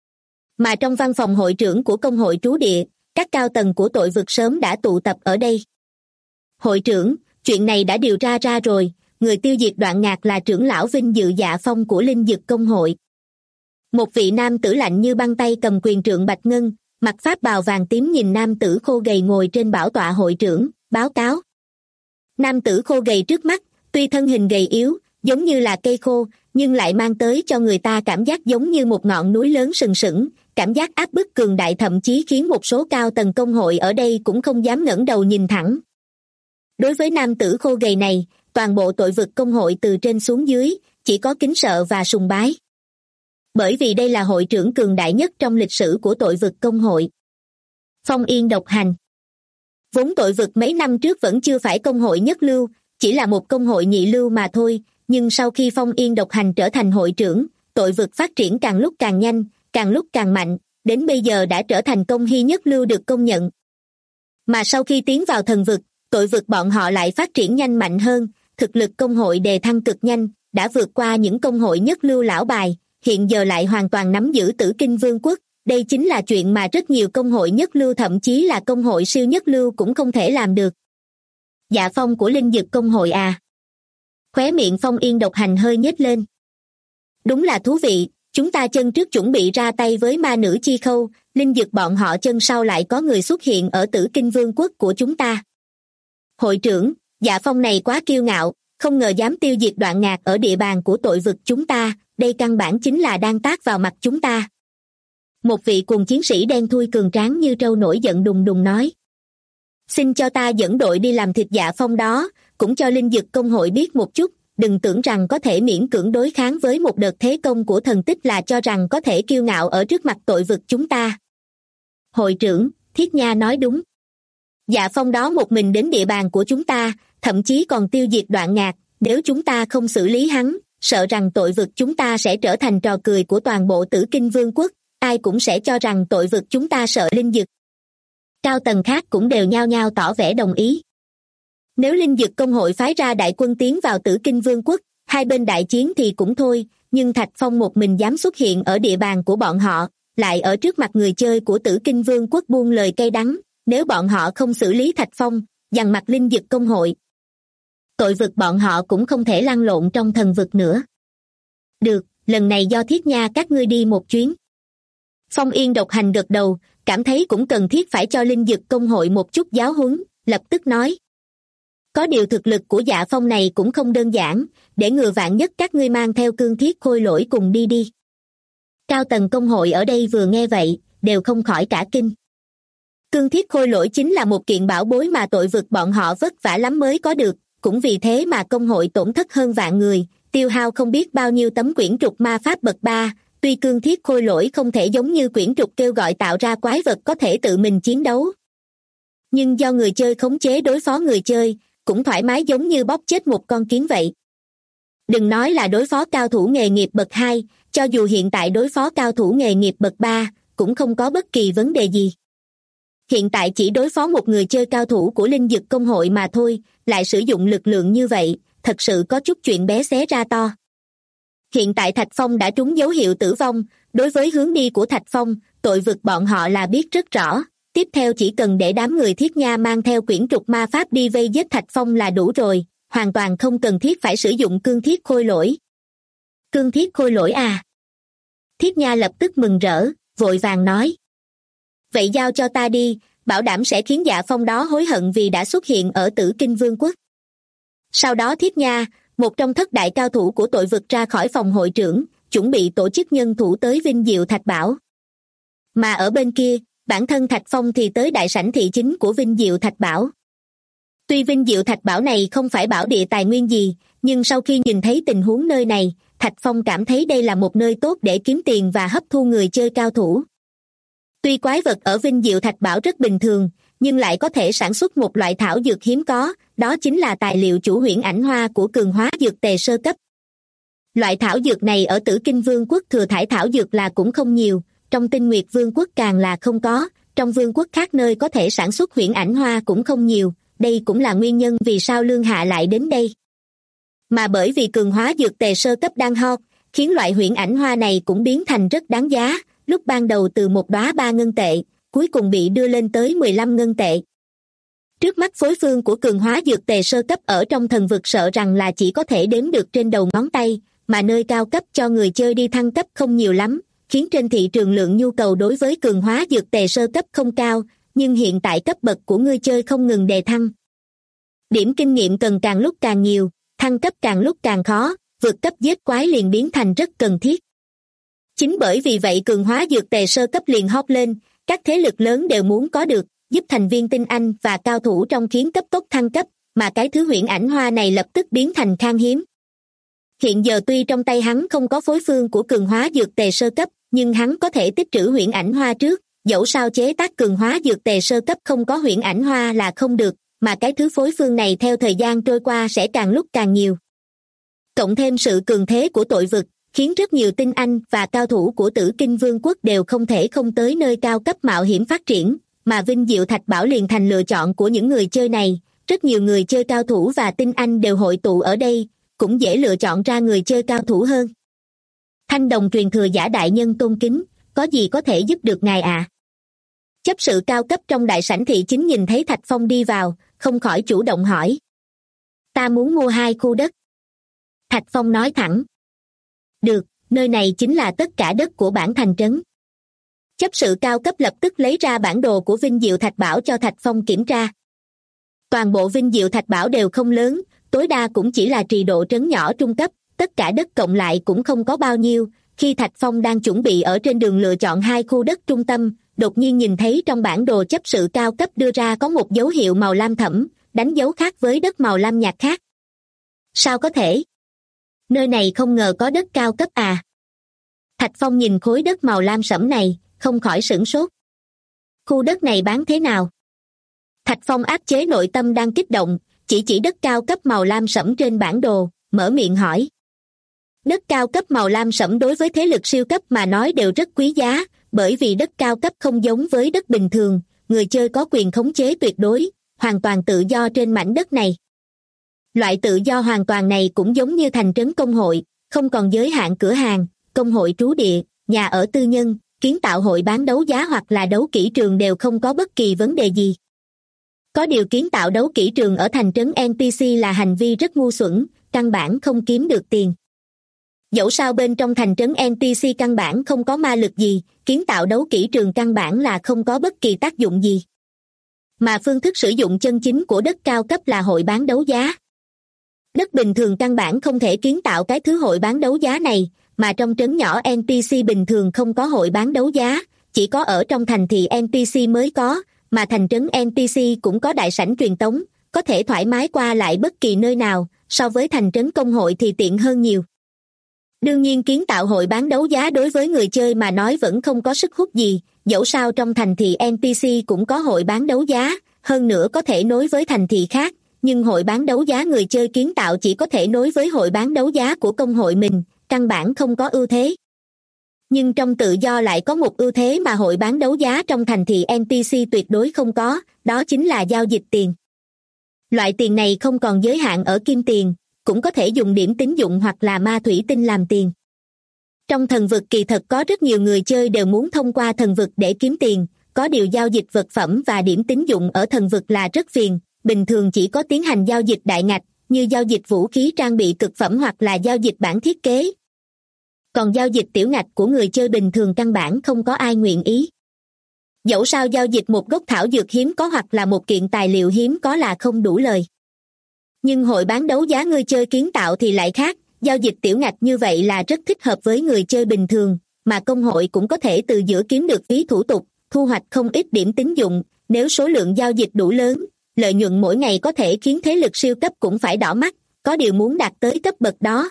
Mà trong văn phòng hội trưởng của công hội trú địa, các cao tầng của tội vực sớm đã tụ tập ở đây. Hội trưởng, chuyện này đã điều tra ra rồi, người tiêu diệt Đoạn Ngạc là trưởng lão vinh dự Dạ Phong của Linh Dực công hội. Một vị nam tử lạnh như băng tay cầm quyền trượng bạch ngân, mặc pháp bào vàng tím nhìn nam tử khô gầy ngồi trên bảo tọa hội trưởng, báo cáo. Nam tử khô gầy trước mắt, tuy thân hình gầy yếu, giống như là cây khô, nhưng lại mang tới cho người ta cảm giác giống như một ngọn núi lớn sừng sững, cảm giác áp bức cường đại thậm chí khiến một số cao tầng công hội ở đây cũng không dám ngẩng đầu nhìn thẳng. Đối với nam tử khô gầy này, toàn bộ tội vực công hội từ trên xuống dưới, chỉ có kính sợ và sùng bái. Bởi vì đây là hội trưởng cường đại nhất trong lịch sử của tội vực công hội. Phong Yên độc hành. Vốn tội vực mấy năm trước vẫn chưa phải công hội nhất lưu, chỉ là một công hội nhị lưu mà thôi, nhưng sau khi Phong Yên độc hành trở thành hội trưởng, tội vực phát triển càng lúc càng nhanh, càng lúc càng mạnh, đến bây giờ đã trở thành công hy nhất lưu được công nhận. Mà sau khi tiến vào thần vực, tội vực bọn họ lại phát triển nhanh mạnh hơn, thực lực công hội đề thăng cực nhanh, đã vượt qua những công hội nhất lưu lão bài, hiện giờ lại hoàn toàn nắm giữ Tử Kinh Vương quốc. Đây chính là chuyện mà rất nhiều công hội nhất lưu thậm chí là công hội siêu nhất lưu cũng không thể làm được. Dạ Phong của Linh Dực công hội à? Khóe miệng Phong Yên độc hành hơi nhếch lên. Đúng là thú vị, chúng ta chân trước chuẩn bị ra tay với ma nữ Chi Khâu, Linh Dực bọn họ chân sau lại có người xuất hiện ở Tử Kinh Vương quốc của chúng ta. Hội trưởng, Dạ Phong này quá kiêu ngạo, không ngờ dám tiêu diệt Đoạn Ngạc ở địa bàn của tội vực chúng ta, đây căn bản chính là đang tát vào mặt chúng ta. Một vị cùng chiến sĩ đen thui cường tráng như trâu nổi giận đùng đùng nói. Xin cho ta dẫn đội đi làm thịt Dạ Phong đó, cũng cho Linh Dực công hội biết một chút, đừng tưởng rằng có thể miễn cưỡng đối kháng với một đợt thế công của thần tích là cho rằng có thể kiêu ngạo ở trước mặt tội vực chúng ta. Hội trưởng, Thiết Nha nói đúng. Dạ Phong đó một mình đến địa bàn của chúng ta, thậm chí còn tiêu diệt Đoạn Ngạc, nếu chúng ta không xử lý hắn, sợ rằng tội vực chúng ta sẽ trở thành trò cười của toàn bộ Tử Kinh Vương quốc, ai cũng sẽ cho rằng tội vực chúng ta sợ Linh Dực. Cao tầng khác cũng đều nhao nhao tỏ vẻ đồng ý. Nếu Linh Dực công hội phái ra đại quân tiến vào Tử Kinh Vương quốc, hai bên đại chiến thì cũng thôi, nhưng Thạch Phong một mình dám xuất hiện ở địa bàn của bọn họ, lại ở trước mặt người chơi của Tử Kinh Vương quốc buông lời cay đắng, nếu bọn họ không xử lý Thạch Phong, dằn mặt Linh Dực công hội, tội vực bọn họ cũng không thể lăn lộn trong thần vực nữa. Được, lần này do Thiết Nha các ngươi đi một chuyến. Phong Yên độc hành gật đầu, cảm thấy cũng cần thiết phải cho Linh Dực công hội một chút giáo huấn, lập tức nói. Có điều thực lực của Dạ Phong này cũng không đơn giản, để ngừa vạn nhất các ngươi mang theo Cương Thiết Khôi Lỗi cùng đi đi. Cao tầng công hội ở đây vừa nghe vậy, đều không khỏi cả kinh. Cương Thiết Khôi Lỗi chính là một kiện bảo bối mà tội vực bọn họ vất vả lắm mới có được, cũng vì thế mà công hội tổn thất hơn vạn người, tiêu hao không biết bao nhiêu tấm quyển trục ma pháp bậc 3, tuy Cương Thiết Khôi Lỗi không thể giống như quyển trục kêu gọi tạo ra quái vật có thể tự mình chiến đấu. Nhưng do người chơi khống chế đối phó người chơi, cũng thoải mái giống như bóp chết một con kiến vậy. Đừng nói là đối phó cao thủ nghề nghiệp bậc 2, cho dù hiện tại đối phó cao thủ nghề nghiệp bậc 3, cũng không có bất kỳ vấn đề gì. Hiện tại chỉ đối phó một người chơi cao thủ của Linh Dực công hội mà thôi, lại sử dụng lực lượng như vậy, thật sự có chút chuyện bé xé ra to. Hiện tại Thạch Phong đã trúng dấu hiệu tử vong, đối với hướng đi của Thạch Phong, tội vực bọn họ là biết rất rõ, tiếp theo chỉ cần để đám người Thiết Nha mang theo quyển trục ma pháp đi vây giết Thạch Phong là đủ rồi, hoàn toàn không cần thiết phải sử dụng Cương Thiết Khôi Lỗi. Cương Thiết Khôi Lỗi à? Thiết Nha lập tức mừng rỡ, vội vàng nói. Vậy giao cho ta đi, bảo đảm sẽ khiến Dạ Phong đó hối hận vì đã xuất hiện ở Tử Kinh Vương quốc. Sau đó Thiết Nha, một trong thất đại cao thủ của tội vực ra khỏi phòng hội trưởng, chuẩn bị tổ chức nhân thủ tới Vinh Diệu Thạch Bảo. Mà ở bên kia, bản thân Thạch Phong thì tới đại sảnh thị chính của Vinh Diệu Thạch Bảo. Tuy Vinh Diệu Thạch Bảo này không phải bảo địa tài nguyên gì, nhưng sau khi nhìn thấy tình huống nơi này, Thạch Phong cảm thấy đây là một nơi tốt để kiếm tiền và hấp thu người chơi cao thủ. Tuy quái vật ở Vinh Diệu Thạch Bảo rất bình thường, nhưng lại có thể sản xuất một loại thảo dược hiếm có, đó chính là tài liệu chủ huyễn ảnh hoa của cường hóa dược tề sơ cấp. Loại thảo dược này ở Tử Kinh Vương quốc thừa thải thảo dược là cũng không nhiều, trong Tinh Nguyệt Vương quốc càng là không có, trong vương quốc khác nơi có thể sản xuất huyễn ảnh hoa cũng không nhiều, đây cũng là nguyên nhân vì sao Lương Hạ lại đến đây. Mà bởi vì cường hóa dược tề sơ cấp đang hot, khiến loại huyễn ảnh hoa này cũng biến thành rất đáng giá, lúc ban đầu từ một đóa 3 ngân tệ, cuối cùng bị đưa lên tới 15 ngân tệ. Trước mắt phối phương của cường hóa dược tề sơ cấp ở trong thần vực sợ rằng là chỉ có thể đếm được trên đầu ngón tay, mà nơi cao cấp cho người chơi đi thăng cấp không nhiều lắm, khiến trên thị trường lượng nhu cầu đối với cường hóa dược tề sơ cấp không cao, nhưng hiện tại cấp bậc của người chơi không ngừng đề thăng. Điểm kinh nghiệm cần càng lúc càng nhiều, thăng cấp càng lúc càng khó, vượt cấp giết quái liền biến thành rất cần thiết. Chính bởi vì vậy cường hóa dược tề sơ cấp liền hot lên, các thế lực lớn đều muốn có được, giúp thành viên tinh anh và cao thủ trong khiến cấp tốc thăng cấp, mà cái thứ huyễn ảnh hoa này lập tức biến thành khan hiếm. Hiện giờ tuy trong tay hắn không có phối phương của cường hóa dược tề sơ cấp, nhưng hắn có thể tích trữ huyễn ảnh hoa trước, dẫu sao chế tác cường hóa dược tề sơ cấp không có huyễn ảnh hoa là không được, mà cái thứ phối phương này theo thời gian trôi qua sẽ càng lúc càng nhiều. Cộng thêm sự cường thế của tội vực, khiến rất nhiều tinh anh và cao thủ của Tử Kinh Vương quốc đều không thể không tới nơi cao cấp mạo hiểm phát triển, mà Vinh Diệu Thạch Bảo liền thành lựa chọn của những người chơi này, rất nhiều người chơi cao thủ và tinh anh đều hội tụ ở đây, cũng dễ lựa chọn ra người chơi cao thủ hơn. Thanh Đồng truyền thừa giả đại nhân tôn kính, có gì có thể giúp được ngài ạ? Chấp sự cao cấp trong đại sảnh thị chính nhìn thấy Thạch Phong đi vào, không khỏi chủ động hỏi. Ta muốn mua 2 khu đất. Thạch Phong nói thẳng. Được, nơi này chính là tất cả đất của bản thành trấn. Chấp sự cao cấp lập tức lấy ra bản đồ của Vinh Diệu Thạch Bảo cho Thạch Phong kiểm tra. Toàn bộ Vinh Diệu Thạch Bảo đều không lớn, tối đa cũng chỉ là trì độ trấn nhỏ trung cấp, tất cả đất cộng lại cũng không có bao nhiêu. Khi Thạch Phong đang chuẩn bị ở trên đường lựa chọn 2 khu đất trung tâm, đột nhiên nhìn thấy trong bản đồ chấp sự cao cấp đưa ra có một dấu hiệu màu lam thẫm, đánh dấu khác với đất màu lam nhạt khác. Sao có thể? Nơi này không ngờ có đất cao cấp à? Thạch Phong nhìn khối đất màu lam sẫm này, không khỏi sửng sốt. Khu đất này bán thế nào? Thạch Phong áp chế nội tâm đang kích động, chỉ đất cao cấp màu lam sẫm trên bản đồ, mở miệng hỏi. Đất cao cấp màu lam sẫm đối với thế lực siêu cấp mà nói đều rất quý giá, bởi vì đất cao cấp không giống với đất bình thường, người chơi có quyền khống chế tuyệt đối, hoàn toàn tự do trên mảnh đất này. Loại tự do hoàn toàn này cũng giống như thành trấn công hội, không còn giới hạn cửa hàng, công hội trú địa, nhà ở tư nhân, kiến tạo hội bán đấu giá hoặc là đấu kỹ trường đều không có bất kỳ vấn đề gì. Có điều kiến tạo đấu kỹ trường ở thành trấn NPC là hành vi rất ngu xuẩn, căn bản không kiếm được tiền. Dẫu sao bên trong thành trấn NPC căn bản không có ma lực gì, kiến tạo đấu kỹ trường căn bản là không có bất kỳ tác dụng gì. Mà phương thức sử dụng chân chính của đất cao cấp là hội bán đấu giá. Đất bình thường căn bản không thể kiến tạo cái thứ hội bán đấu giá này, mà trong trấn nhỏ NPC bình thường không có hội bán đấu giá, chỉ có ở trong thành thị NPC mới có, mà thành trấn NPC cũng có đại sảnh truyền tống, có thể thoải mái qua lại bất kỳ nơi nào, so với thành trấn công hội thì tiện hơn nhiều. Đương nhiên kiến tạo hội bán đấu giá đối với người chơi mà nói vẫn không có sức hút gì, dẫu sao trong thành thị NPC cũng có hội bán đấu giá, hơn nữa có thể nối với thành thị khác, nhưng hội bán đấu giá người chơi kiến tạo chỉ có thể nối với hội bán đấu giá của công hội mình, căn bản không có ưu thế. Nhưng trong tự do lại có một ưu thế mà hội bán đấu giá trong thành thị NPC tuyệt đối không có, đó chính là giao dịch tiền. Loại tiền này không còn giới hạn ở kim tiền, cũng có thể dùng điểm tín dụng hoặc là ma thủy tinh làm tiền. Trong thần vực kỳ thật có rất nhiều người chơi đều muốn thông qua thần vực để kiếm tiền, có điều giao dịch vật phẩm và điểm tín dụng ở thần vực là rất phiền, bình thường chỉ có tiến hành giao dịch đại ngạch, như giao dịch vũ khí trang bị cực phẩm hoặc là giao dịch bản thiết kế. Còn giao dịch tiểu ngạch của người chơi bình thường căn bản không có ai nguyện ý. Dẫu sao giao dịch một gốc thảo dược hiếm có hoặc là một kiện tài liệu hiếm có là không đủ lời. Nhưng hội bán đấu giá người chơi kiến tạo thì lại khác, giao dịch tiểu ngạch như vậy là rất thích hợp với người chơi bình thường, mà công hội cũng có thể từ giữa kiếm được phí thủ tục, thu hoạch không ít điểm tín dụng, nếu số lượng giao dịch đủ lớn, lợi nhuận mỗi ngày có thể khiến thế lực siêu cấp cũng phải đỏ mắt, có điều muốn đạt tới cấp bậc đó.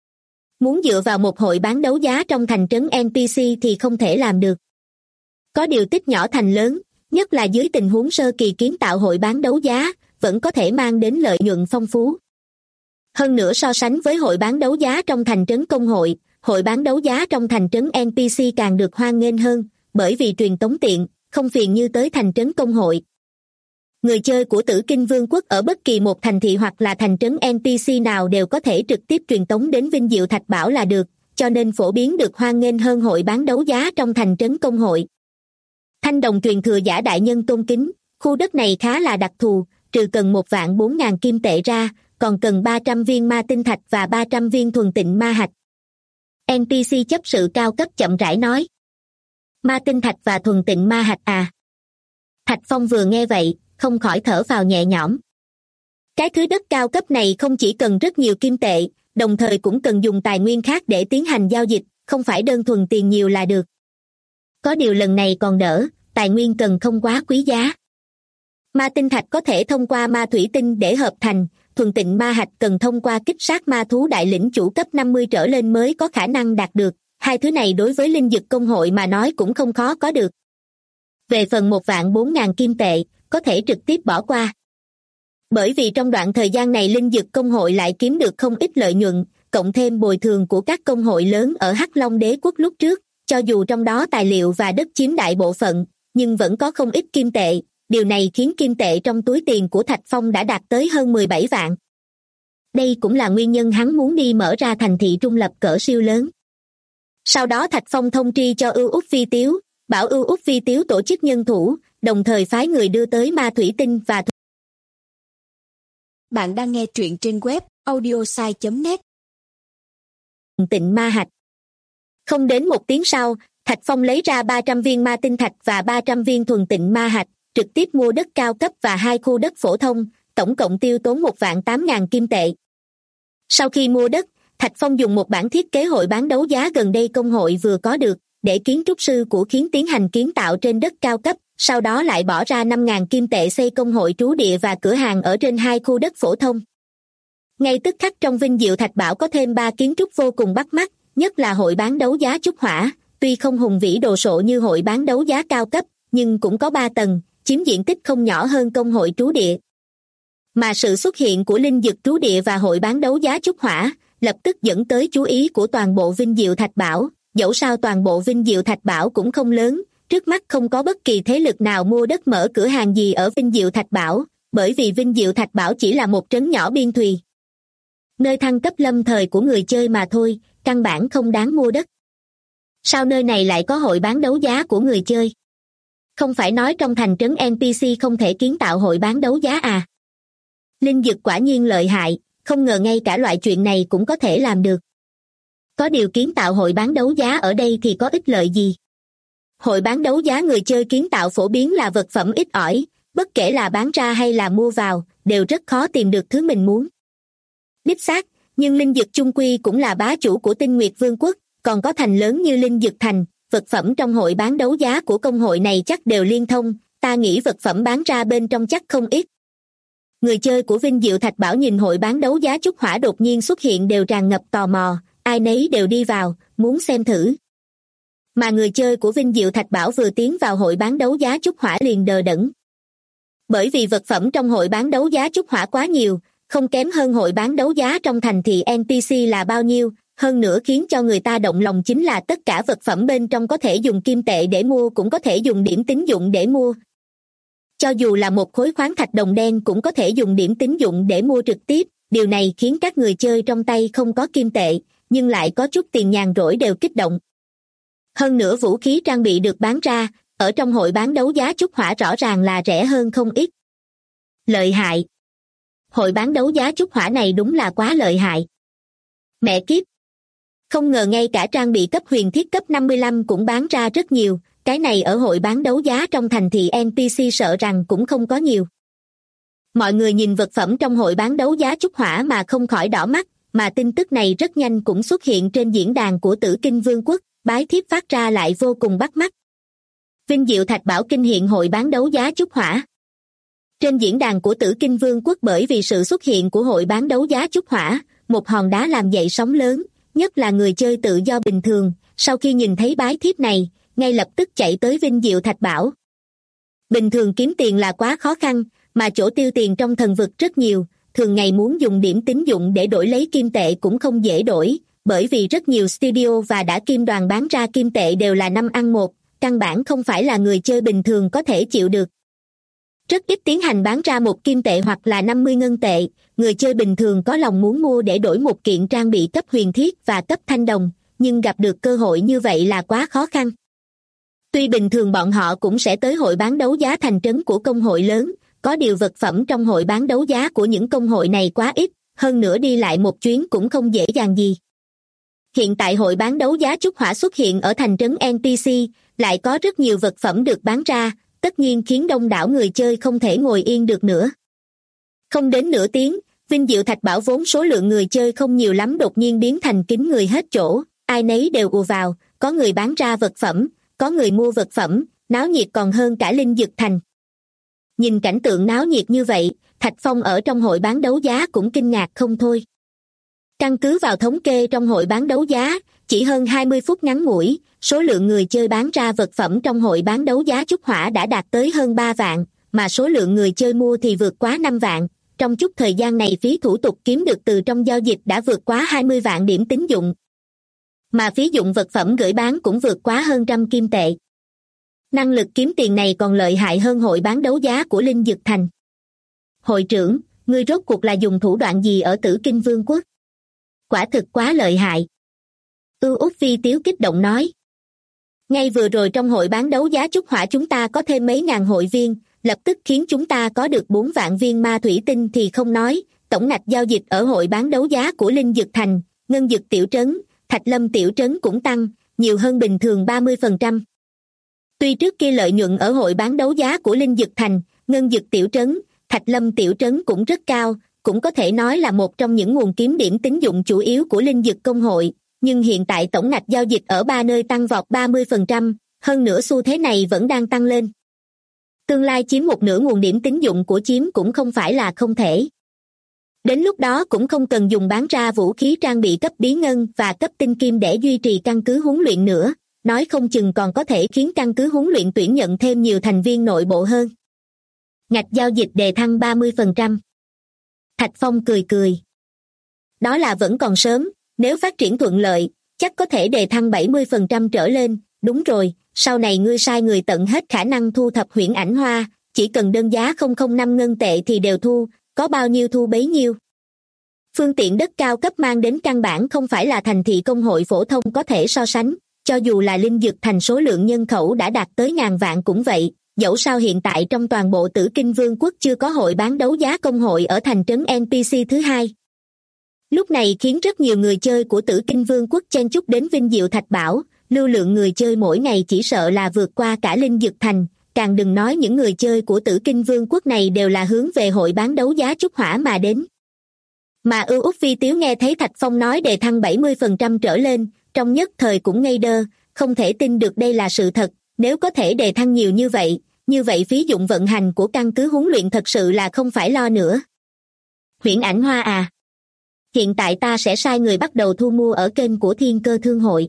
Muốn dựa vào một hội bán đấu giá trong thành trấn NPC thì không thể làm được. Có điều tích nhỏ thành lớn, Nhất là dưới tình huống sơ kỳ kiến tạo hội bán đấu giá, vẫn có thể mang đến lợi nhuận phong phú. Hơn nữa so sánh với hội bán đấu giá trong thành trấn công hội bán đấu giá trong thành trấn NPC càng được hoan nghênh hơn, bởi vì truyền tống tiện, không phiền như tới thành trấn công hội. Người chơi của Tử Kinh Vương quốc ở bất kỳ một thành thị hoặc là thành trấn NPC nào đều có thể trực tiếp truyền tống đến Vinh Diệu Thạch Bảo là được, cho nên phổ biến được hoan nghênh hơn hội bán đấu giá trong thành trấn công hội. Thanh Đồng truyền thừa giả đại nhân tôn kính, khu đất này khá là đặc thù, trừ cần 1.400.000 kim tệ ra, còn cần 300 viên ma tinh thạch và 300 viên thuần tịnh ma hạch. NPC chấp sự cao cấp chậm rãi nói. Ma tinh thạch và thuần tịnh ma hạch à? Thạch Phong vừa nghe vậy, không khỏi thở phào nhẹ nhõm. Cái thứ đất cao cấp này không chỉ cần rất nhiều kim tệ, đồng thời cũng cần dùng tài nguyên khác để tiến hành giao dịch, không phải đơn thuần tiền nhiều là được. Có điều lần này còn đỡ, tài nguyên cần không quá quý giá. Ma tinh thạch có thể thông qua ma thủy tinh để hợp thành, thuần tịnh ma hạch cần thông qua kích sát ma thú đại lĩnh chủ cấp 50 trở lên mới có khả năng đạt được. Hai thứ này đối với linh dực công hội mà nói cũng không khó có được. Về phần 1.400.000 kim tệ, có thể trực tiếp bỏ qua. Bởi vì trong đoạn thời gian này linh dực công hội lại kiếm được không ít lợi nhuận, cộng thêm bồi thường của các công hội lớn ở Hắc Long Đế quốc lúc trước, cho dù trong đó tài liệu và đất chiếm đại bộ phận, nhưng vẫn có không ít kim tệ. Điều này khiến kim tệ trong túi tiền của Thạch Phong đã đạt tới hơn 17 vạn. Đây cũng là nguyên nhân hắn muốn đi mở ra thành thị trung lập cỡ siêu lớn. Sau đó Thạch Phong thông tri cho Ưu Úc Phi Tiếu, bảo Ưu Úc Phi Tiếu tổ chức nhân thủ, đồng thời phái người đưa tới ma thủy tinh và... Bạn đang nghe truyện trên web audiosai.net. Tịnh ma hạch. Không đến một tiếng sau, Thạch Phong lấy ra 300 viên ma tinh thạch và 300 viên thuần tịnh ma hạch, trực tiếp mua đất cao cấp và 2 khu đất phổ thông, tổng cộng tiêu tốn 1.800.000 kim tệ. Sau khi mua đất, Thạch Phong dùng một bản thiết kế hội bán đấu giá gần đây công hội vừa có được, để kiến trúc sư của Khiến tiến hành kiến tạo trên đất cao cấp, sau đó lại bỏ ra 5.000 kim tệ xây công hội trú địa và cửa hàng ở trên 2 khu đất phổ thông. Ngay tức khắc trong Vinh Diệu Thạch Bảo có thêm 3 kiến trúc vô cùng bắt mắt, nhất là hội bán đấu giá Trúc Hỏa, tuy không hùng vĩ đồ sộ như hội bán đấu giá cao cấp, nhưng cũng có 3 tầng, chiếm diện tích không nhỏ hơn công hội trú địa. Mà sự xuất hiện của linh dực trú địa và hội bán đấu giá Trúc Hỏa lập tức dẫn tới chú ý của toàn bộ Vinh Diệu Thạch Bảo. Dẫu sao toàn bộ Vinh Diệu Thạch Bảo cũng không lớn, trước mắt không có bất kỳ thế lực nào mua đất mở cửa hàng gì ở Vinh Diệu Thạch Bảo, bởi vì Vinh Diệu Thạch Bảo chỉ là một trấn nhỏ biên thùy, nơi thăng cấp lâm thời của người chơi mà thôi, căn bản không đáng mua đất. Sao nơi này lại có hội bán đấu giá của người chơi? Không phải nói trong thành trấn NPC không thể kiến tạo hội bán đấu giá à? Linh dực quả nhiên lợi hại, không ngờ ngay cả loại chuyện này cũng có thể làm được. Có điều kiến tạo hội bán đấu giá ở đây thì có ích lợi gì? Hội bán đấu giá người chơi kiến tạo phổ biến là vật phẩm ít ỏi, bất kể là bán ra hay là mua vào, đều rất khó tìm được thứ mình muốn. Đích xác, nhưng linh dực chung quy cũng là bá chủ của Tinh Nguyệt Vương quốc, còn có thành lớn như linh dực thành, vật phẩm trong hội bán đấu giá của công hội này chắc đều liên thông, ta nghĩ vật phẩm bán ra bên trong chắc không ít. Người chơi của Vinh Diệu Thạch Bảo nhìn hội bán đấu giá Trúc Hỏa đột nhiên xuất hiện đều tràn ngập tò mò, ai nấy đều đi vào, muốn xem thử. Mà người chơi của Vinh Diệu Thạch Bảo vừa tiến vào hội bán đấu giá Trúc Hỏa liền đờ đẫn. Bởi vì vật phẩm trong hội bán đấu giá Trúc Hỏa quá nhiều, không kém hơn hội bán đấu giá trong thành thị NPC là bao nhiêu, hơn nữa khiến cho người ta động lòng chính là tất cả vật phẩm bên trong có thể dùng kim tệ để mua cũng có thể dùng điểm tín dụng để mua. Cho dù là một khối khoáng thạch đồng đen cũng có thể dùng điểm tín dụng để mua trực tiếp, điều này khiến các người chơi trong tay không có kim tệ, nhưng lại có chút tiền nhàn rỗi đều kích động. Hơn nữa vũ khí trang bị được bán ra, ở trong hội bán đấu giá Trúc Hỏa rõ ràng là rẻ hơn không ít. Lợi hại! Hội bán đấu giá Trúc Hỏa này đúng là quá lợi hại. Mẹ kiếp! Không ngờ ngay cả trang bị cấp huyền thiết cấp 55 cũng bán ra rất nhiều, cái này ở hội bán đấu giá trong thành thị NPC sợ rằng cũng không có nhiều. Mọi người nhìn vật phẩm trong hội bán đấu giá Trúc Hỏa mà không khỏi đỏ mắt, mà tin tức này rất nhanh cũng xuất hiện trên diễn đàn của Tử Kinh Vương quốc, bái thiếp phát ra lại vô cùng bắt mắt. Vinh Diệu Thạch Bảo kinh hiện hội bán đấu giá Trúc Hỏa. Trên diễn đàn của Tử Kinh Vương quốc bởi vì sự xuất hiện của hội bán đấu giá Trúc Hỏa, một hòn đá làm dậy sóng lớn, nhất là người chơi tự do bình thường, sau khi nhìn thấy bái thiếp này, ngay lập tức chạy tới Vinh Diệu Thạch Bảo. Bình thường kiếm tiền là quá khó khăn, mà chỗ tiêu tiền trong thần vực rất nhiều, thường ngày muốn dùng điểm tín dụng để đổi lấy kim tệ cũng không dễ đổi, bởi vì rất nhiều studio và đã kim đoàn bán ra kim tệ đều là 5 ăn 1, căn bản không phải là người chơi bình thường có thể chịu được. Rất ít tiến hành bán ra 1 kim tệ hoặc là 50 ngân tệ, người chơi bình thường có lòng muốn mua để đổi một kiện trang bị cấp huyền thiết và cấp thanh đồng, nhưng gặp được cơ hội như vậy là quá khó khăn. Tuy bình thường bọn họ cũng sẽ tới hội bán đấu giá thành trấn của công hội lớn, có điều vật phẩm trong hội bán đấu giá của những công hội này quá ít, hơn nữa đi lại một chuyến cũng không dễ dàng gì. Hiện tại hội bán đấu giá Trúc Hỏa xuất hiện ở thành trấn NPC, lại có rất nhiều vật phẩm được bán ra, tất nhiên khiến đông đảo người chơi không thể ngồi yên được nữa. Không đến nửa tiếng, Vinh Diệu Thạch Bảo vốn số lượng người chơi không nhiều lắm đột nhiên biến thành kín người hết chỗ, ai nấy đều ùa vào, có người bán ra vật phẩm, có người mua vật phẩm, náo nhiệt còn hơn cả Linh Dực Thành. Nhìn cảnh tượng náo nhiệt như vậy, Thạch Phong ở trong hội bán đấu giá cũng kinh ngạc không thôi. Căn cứ vào thống kê trong hội bán đấu giá, chỉ hơn 20 phút ngắn ngủi, số lượng người chơi bán ra vật phẩm trong hội bán đấu giá Trúc Hỏa đã đạt tới hơn 3 vạn, mà số lượng người chơi mua thì vượt quá 5 vạn. Trong chút thời gian này phí thủ tục kiếm được từ trong giao dịch đã vượt quá 20 vạn điểm tín dụng. Mà phí dụng vật phẩm gửi bán cũng vượt quá hơn 100 kim tệ. Năng lực kiếm tiền này còn lợi hại hơn hội bán đấu giá của Linh Dực Thành. Hội trưởng, ngươi rốt cuộc là dùng thủ đoạn gì ở Tử Kinh Vương quốc? Quả thực quá lợi hại. Út Phi Tiếu kích động nói. Ngay vừa rồi trong hội bán đấu giá Trúc Hỏa chúng ta có thêm mấy ngàn hội viên, lập tức khiến chúng ta có được 4 vạn viên ma thủy tinh thì không nói, tổng ngạch giao dịch ở hội bán đấu giá của Linh Dực Thành, Ngân Dực Tiểu Trấn, Thạch Lâm Tiểu Trấn cũng tăng, nhiều hơn bình thường 30%. Tuy trước kia lợi nhuận ở hội bán đấu giá của Linh Dực Thành, Ngân Dực Tiểu Trấn, Thạch Lâm Tiểu Trấn cũng rất cao, cũng có thể nói là một trong những nguồn kiếm điểm tín dụng chủ yếu của Linh Dực Công hội, nhưng hiện tại tổng ngạch giao dịch ở 3 nơi tăng vọt 30%, hơn nữa xu thế này vẫn đang tăng lên. Tương lai chiếm một nửa nguồn điểm tín dụng của chiếm cũng không phải là không thể. Đến lúc đó cũng không cần dùng bán ra vũ khí trang bị cấp bí ngân và cấp tinh kim để duy trì căn cứ huấn luyện nữa, nói không chừng còn có thể khiến căn cứ huấn luyện tuyển nhận thêm nhiều thành viên nội bộ hơn. Ngạch giao dịch đề thăng 30%. Thạch Phong cười cười. Đó là vẫn còn sớm, nếu phát triển thuận lợi, chắc có thể đề thăng 70% trở lên, đúng rồi, sau này ngươi sai người tận hết khả năng thu thập huyễn ảnh hoa, chỉ cần đơn giá 005 ngân tệ thì đều thu, có bao nhiêu thu bấy nhiêu. Phương tiện đất cao cấp mang đến căn bản không phải là thành thị công hội phổ thông có thể so sánh, cho dù là Linh Dực Thành số lượng nhân khẩu đã đạt tới ngàn vạn cũng vậy, dẫu sao hiện tại trong toàn bộ Tử Kinh Vương quốc chưa có hội bán đấu giá công hội ở thành trấn NPC thứ hai. Lúc này khiến rất nhiều người chơi của Tử Kinh Vương quốc chen chúc đến Vinh Diệu Thạch Bảo, lưu lượng người chơi mỗi ngày chỉ sợ là vượt qua cả Linh Dực Thành, càng đừng nói những người chơi của Tử Kinh Vương quốc này đều là hướng về hội bán đấu giá Trúc Hỏa mà đến. Mà Út Phi Tiếu nghe thấy Thạch Phong nói đề thăng 70% trở lên, trong nhất thời cũng ngây đơ, không thể tin được đây là sự thật, nếu có thể đề thăng nhiều như vậy phí dụng vận hành của căn cứ huấn luyện thật sự là không phải lo nữa. Huyễn ảnh hoa à? Hiện tại ta sẽ sai người bắt đầu thu mua ở kênh của Thiên Cơ Thương hội.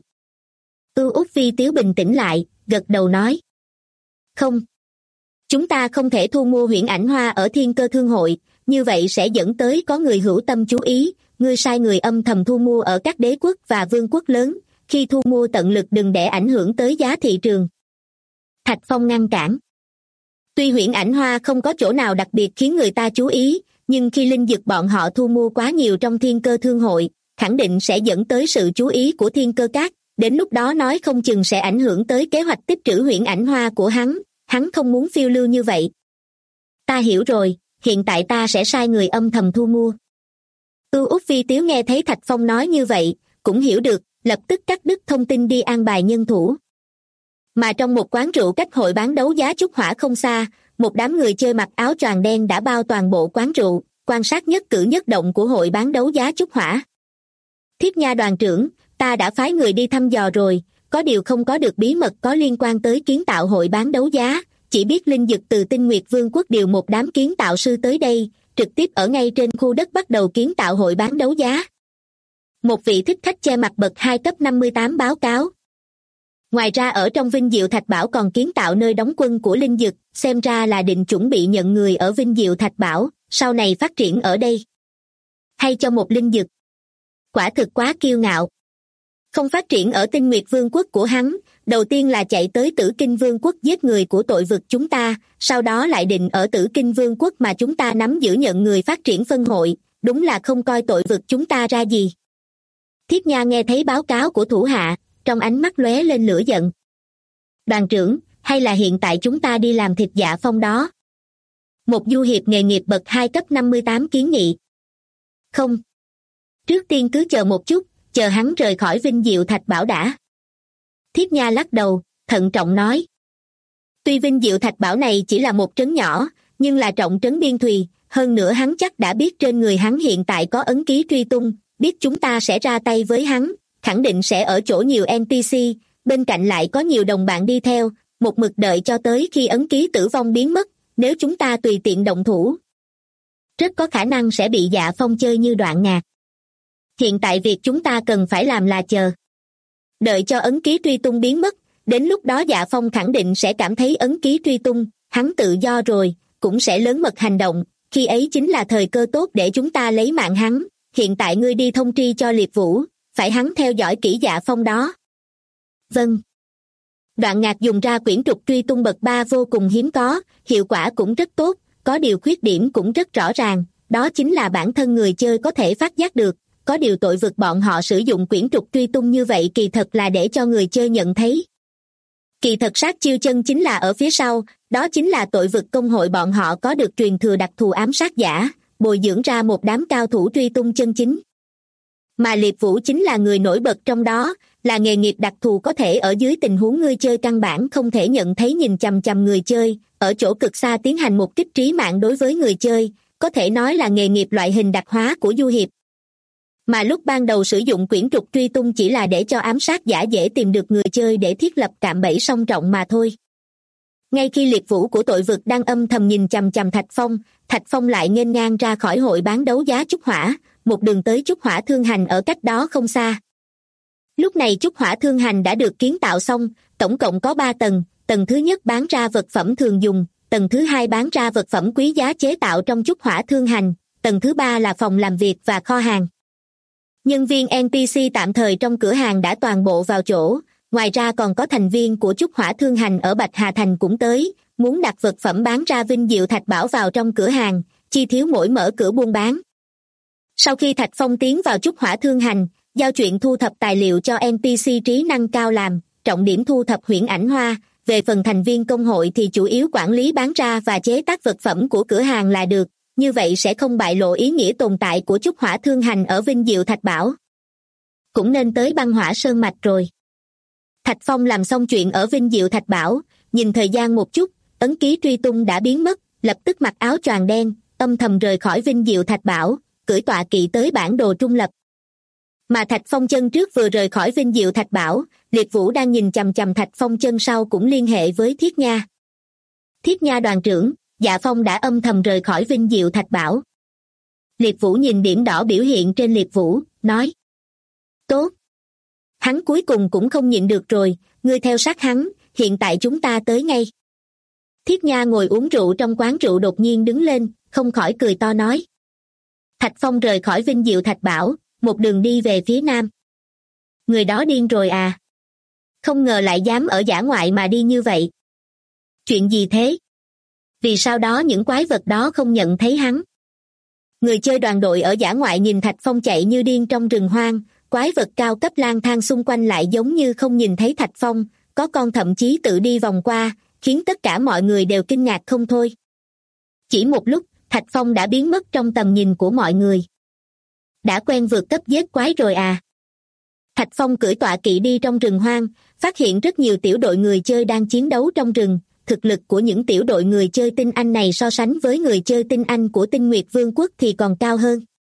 Út Phi Tiếu bình tĩnh lại, gật đầu nói. Không. Chúng ta không thể thu mua huyễn ảnh hoa ở Thiên Cơ Thương hội, như vậy sẽ dẫn tới có người hữu tâm chú ý, ngươi sai người âm thầm thu mua ở các đế quốc và vương quốc lớn, khi thu mua tận lực đừng để ảnh hưởng tới giá thị trường. Thạch Phong ngăn cản. Tuy huyễn ảnh hoa không có chỗ nào đặc biệt khiến người ta chú ý, nhưng khi linh dực bọn họ thu mua quá nhiều trong Thiên Cơ Thương hội, khẳng định sẽ dẫn tới sự chú ý của Thiên Cơ Các, đến lúc đó nói không chừng sẽ ảnh hưởng tới kế hoạch tích trữ huyễn ảnh hoa của hắn không muốn phiêu lưu như vậy. Ta hiểu rồi, hiện tại ta sẽ sai người âm thầm thu mua. Út Phi Tiếu nghe thấy Thạch Phong nói như vậy, cũng hiểu được, lập tức cắt đứt thông tin đi an bài nhân thủ. Mà trong một quán rượu cách hội bán đấu giá Trúc Hỏa không xa, một đám người chơi mặc áo choàng đen đã bao toàn bộ quán rượu, quan sát nhất cử nhất động của hội bán đấu giá Trúc Hỏa. Thiết Nha đoàn trưởng, ta đã phái người đi thăm dò rồi, có điều không có được bí mật có liên quan tới kiến tạo hội bán đấu giá, chỉ biết linh dực từ Tinh Nguyệt Vương quốc điều một đám kiến tạo sư tới đây, trực tiếp ở ngay trên khu đất bắt đầu kiến tạo hội bán đấu giá. Một vị thích khách che mặt bậc 2 cấp 58 báo cáo. Ngoài ra ở trong Vinh Diệu Thạch Bảo còn kiến tạo nơi đóng quân của Linh Dực, xem ra là định chuẩn bị nhận người ở Vinh Diệu Thạch Bảo, sau này phát triển ở đây. Hay cho một Linh Dực. Quả thực quá kiêu ngạo. Không phát triển ở Tinh Nguyệt Vương quốc của hắn, đầu tiên là chạy tới Tử Kinh Vương quốc giết người của tội vực chúng ta, sau đó lại định ở Tử Kinh Vương quốc mà chúng ta nắm giữ nhận người phát triển phân hội, đúng là không coi tội vực chúng ta ra gì. Thiết Nha nghe thấy báo cáo của thủ hạ, trong ánh mắt lóe lên lửa giận. Đoàn trưởng, hay là hiện tại chúng ta đi làm thịt Dạ Phong đó? Một du hiệp nghề nghiệp bậc 2 cấp 58 kiến nghị. Không. Trước tiên cứ chờ một chút, chờ hắn rời khỏi Vinh Diệu Thạch Bảo đã. Thiết Nha lắc đầu, thận trọng nói. Tuy Vinh Diệu Thạch Bảo này chỉ là một trấn nhỏ, nhưng là trọng trấn biên thùy, hơn nữa hắn chắc đã biết trên người hắn hiện tại có ấn ký truy tung, biết chúng ta sẽ ra tay với hắn, khẳng định sẽ ở chỗ nhiều NPC, bên cạnh lại có nhiều đồng bạn đi theo, một mực đợi cho tới khi ấn ký tử vong biến mất, nếu chúng ta tùy tiện động thủ. Rất có khả năng sẽ bị Dạ Phong chơi như đoạn ngạc. Hiện tại việc chúng ta cần phải làm là chờ. Đợi cho ấn ký truy tung biến mất, đến lúc đó Dạ Phong khẳng định sẽ cảm thấy ấn ký truy tung, hắn tự do rồi, cũng sẽ lớn mật hành động, khi ấy chính là thời cơ tốt để chúng ta lấy mạng hắn. Hiện tại ngươi đi thông tri cho Liệt Vũ, phải hắn theo dõi kỹ Dạ Phong đó. Vâng. Đoạn ngạc dùng ra quyển trục truy tung bậc 3 vô cùng hiếm có, hiệu quả cũng rất tốt, có điều khuyết điểm cũng rất rõ ràng, đó chính là bản thân người chơi có thể phát giác được, có điều tội vực bọn họ sử dụng quyển trục truy tung như vậy kỳ thật là để cho người chơi nhận thấy. Kỳ thật sát chiêu chân chính là ở phía sau, đó chính là tội vực công hội bọn họ có được truyền thừa đặc thù ám sát giả, bồi dưỡng ra một đám cao thủ truy tung chân chính. Mà Liệt Vũ chính là người nổi bật trong đó, là nghề nghiệp đặc thù có thể ở dưới tình huống người chơi căn bản không thể nhận thấy nhìn chằm chằm người chơi, ở chỗ cực xa tiến hành một kích trí mạng đối với người chơi, có thể nói là nghề nghiệp loại hình đặc hóa của du hiệp. Mà lúc ban đầu sử dụng quyển trục truy tung chỉ là để cho ám sát giả dễ tìm được người chơi để thiết lập cạm bẫy song trọng mà thôi. Ngay khi Liệt Vũ của tội vực đang âm thầm nhìn chằm chằm Thạch Phong lại nghênh ngang ra khỏi hội bán đấu giá Trúc Hỏa, một đường tới Trúc Hỏa Thương Hành ở cách đó không xa. Lúc này Trúc Hỏa Thương Hành đã được kiến tạo xong, tổng cộng có 3 tầng, tầng thứ nhất bán ra vật phẩm thường dùng, tầng thứ hai bán ra vật phẩm quý giá chế tạo trong Trúc Hỏa Thương Hành, tầng thứ ba là phòng làm việc và kho hàng. Nhân viên NPC tạm thời trong cửa hàng đã toàn bộ vào chỗ, ngoài ra còn có thành viên của Trúc Hỏa Thương Hành ở Bạch Hà Thành cũng tới, muốn đặt vật phẩm bán ra Vinh Diệu Thạch Bảo vào trong cửa hàng, chi thiếu mỗi mở cửa buôn bán. Sau khi Thạch Phong tiến vào Trúc Hỏa Thương Hành, giao chuyện thu thập tài liệu cho NPC trí năng cao làm, trọng điểm thu thập huyễn ảnh hoa, về phần thành viên công hội thì chủ yếu quản lý bán ra và chế tác vật phẩm của cửa hàng là được, như vậy sẽ không bại lộ ý nghĩa tồn tại của Trúc Hỏa Thương Hành ở Vinh Diệu Thạch Bảo. Cũng nên tới Băng Hỏa Sơn Mạch rồi. Thạch Phong làm xong chuyện ở Vinh Diệu Thạch Bảo, nhìn thời gian một chút, ấn ký truy tung đã biến mất, lập tức mặc áo choàng đen, âm thầm rời khỏi Vinh Diệu Thạch Bảo, cưỡi tọa kỵ tới bản đồ trung lập. Mà Thạch Phong chân trước vừa rời khỏi Vinh Diệu Thạch Bảo, Liệt Vũ đang nhìn chằm chằm Thạch Phong chân sau cũng liên hệ với Thiết Nha. Thiết Nha đoàn trưởng, Dạ Phong đã âm thầm rời khỏi Vinh Diệu Thạch Bảo. Liệt Vũ nhìn điểm đỏ biểu hiện trên Liệt Vũ, nói. Tốt. Hắn cuối cùng cũng không nhịn được rồi, ngươi theo sát hắn, hiện tại chúng ta tới ngay. Thiết Nha ngồi uống rượu trong quán rượu đột nhiên đứng lên, không khỏi cười to nói. Thạch Phong rời khỏi Vinh Diệu Thạch Bảo, một đường đi về phía nam. Người đó điên rồi à? Không ngờ lại dám ở dã ngoại mà đi như vậy. Chuyện gì thế? Vì sao đó những quái vật đó không nhận thấy hắn? Người chơi đoàn đội ở dã ngoại nhìn Thạch Phong chạy như điên trong rừng hoang, quái vật cao cấp lang thang xung quanh lại giống như không nhìn thấy Thạch Phong, có con thậm chí tự đi vòng qua, khiến tất cả mọi người đều kinh ngạc không thôi. Chỉ một lúc, Thạch Phong đã biến mất trong tầm nhìn của mọi người. Đã quen vượt cấp giết quái rồi à? Thạch Phong cưỡi tọa kỵ đi trong rừng hoang, phát hiện rất nhiều tiểu đội người chơi đang chiến đấu trong rừng. Thực lực của những tiểu đội người chơi tinh anh này so sánh với người chơi tinh anh của Tinh Nguyệt Vương quốc thì còn cao hơn.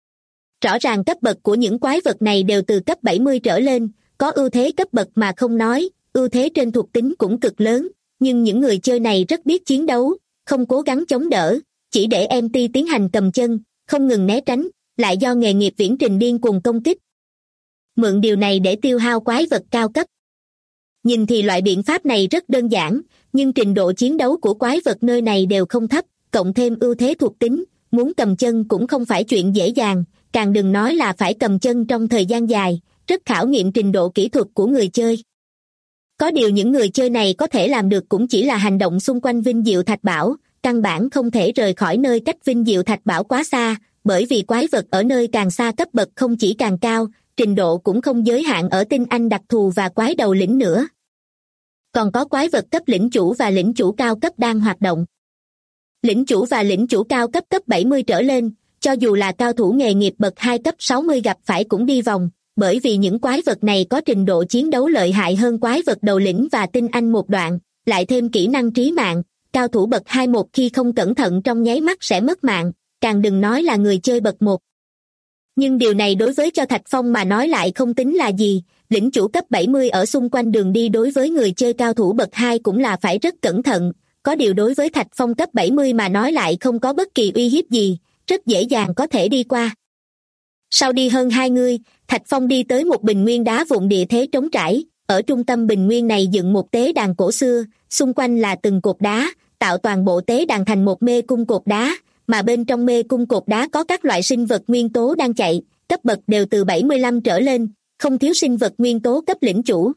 Rõ ràng cấp bậc của những quái vật này đều từ cấp 70 trở lên, có ưu thế cấp bậc mà không nói, ưu thế trên thuộc tính cũng cực lớn, nhưng những người chơi này rất biết chiến đấu, không cố gắng chống đỡ, chỉ để MT tiến hành cầm chân, không ngừng né tránh, lại do nghề nghiệp viễn trình điên cuồng công kích. Mượn điều này để tiêu hao quái vật cao cấp. Nhìn thì loại biện pháp này rất đơn giản, nhưng trình độ chiến đấu của quái vật nơi này đều không thấp, cộng thêm ưu thế thuộc tính, muốn cầm chân cũng không phải chuyện dễ dàng, càng đừng nói là phải cầm chân trong thời gian dài, rất khảo nghiệm trình độ kỹ thuật của người chơi. Có điều những người chơi này có thể làm được cũng chỉ là hành động xung quanh Vinh Diệu Thạch Bảo, căn bản không thể rời khỏi nơi cách Vinh Diệu Thạch Bảo quá xa, bởi vì quái vật ở nơi càng xa cấp bậc không chỉ càng cao, trình độ cũng không giới hạn ở tinh anh đặc thù và quái đầu lĩnh nữa. Còn có quái vật cấp lĩnh chủ và lĩnh chủ cao cấp đang hoạt động. Lĩnh chủ và lĩnh chủ cao cấp 70 trở lên, cho dù là cao thủ nghề nghiệp bậc 2 cấp 60 gặp phải cũng đi vòng, bởi vì những quái vật này có trình độ chiến đấu lợi hại hơn quái vật đầu lĩnh và tinh anh một đoạn, lại thêm kỹ năng trí mạng, cao thủ bậc 2 một khi không cẩn thận trong nháy mắt sẽ mất mạng, càng đừng nói là người chơi bậc 1. Nhưng điều này đối với cho Thạch Phong mà nói lại không tính là gì, lĩnh chủ cấp 70 ở xung quanh đường đi đối với người chơi cao thủ bậc 2 cũng là phải rất cẩn thận, có điều đối với Thạch Phong cấp 70 mà nói lại không có bất kỳ uy hiếp gì, rất dễ dàng có thể đi qua. Sau đi hơn 2 người, Thạch Phong đi tới một bình nguyên đá vụn địa thế trống trải, ở trung tâm bình nguyên này dựng một tế đàn cổ xưa, xung quanh là từng cột đá, tạo toàn bộ tế đàn thành một mê cung cột đá, mà bên trong mê cung cột đá có các loại sinh vật nguyên tố đang chạy, cấp bậc đều từ 75 trở lên, không thiếu sinh vật nguyên tố cấp lĩnh chủ.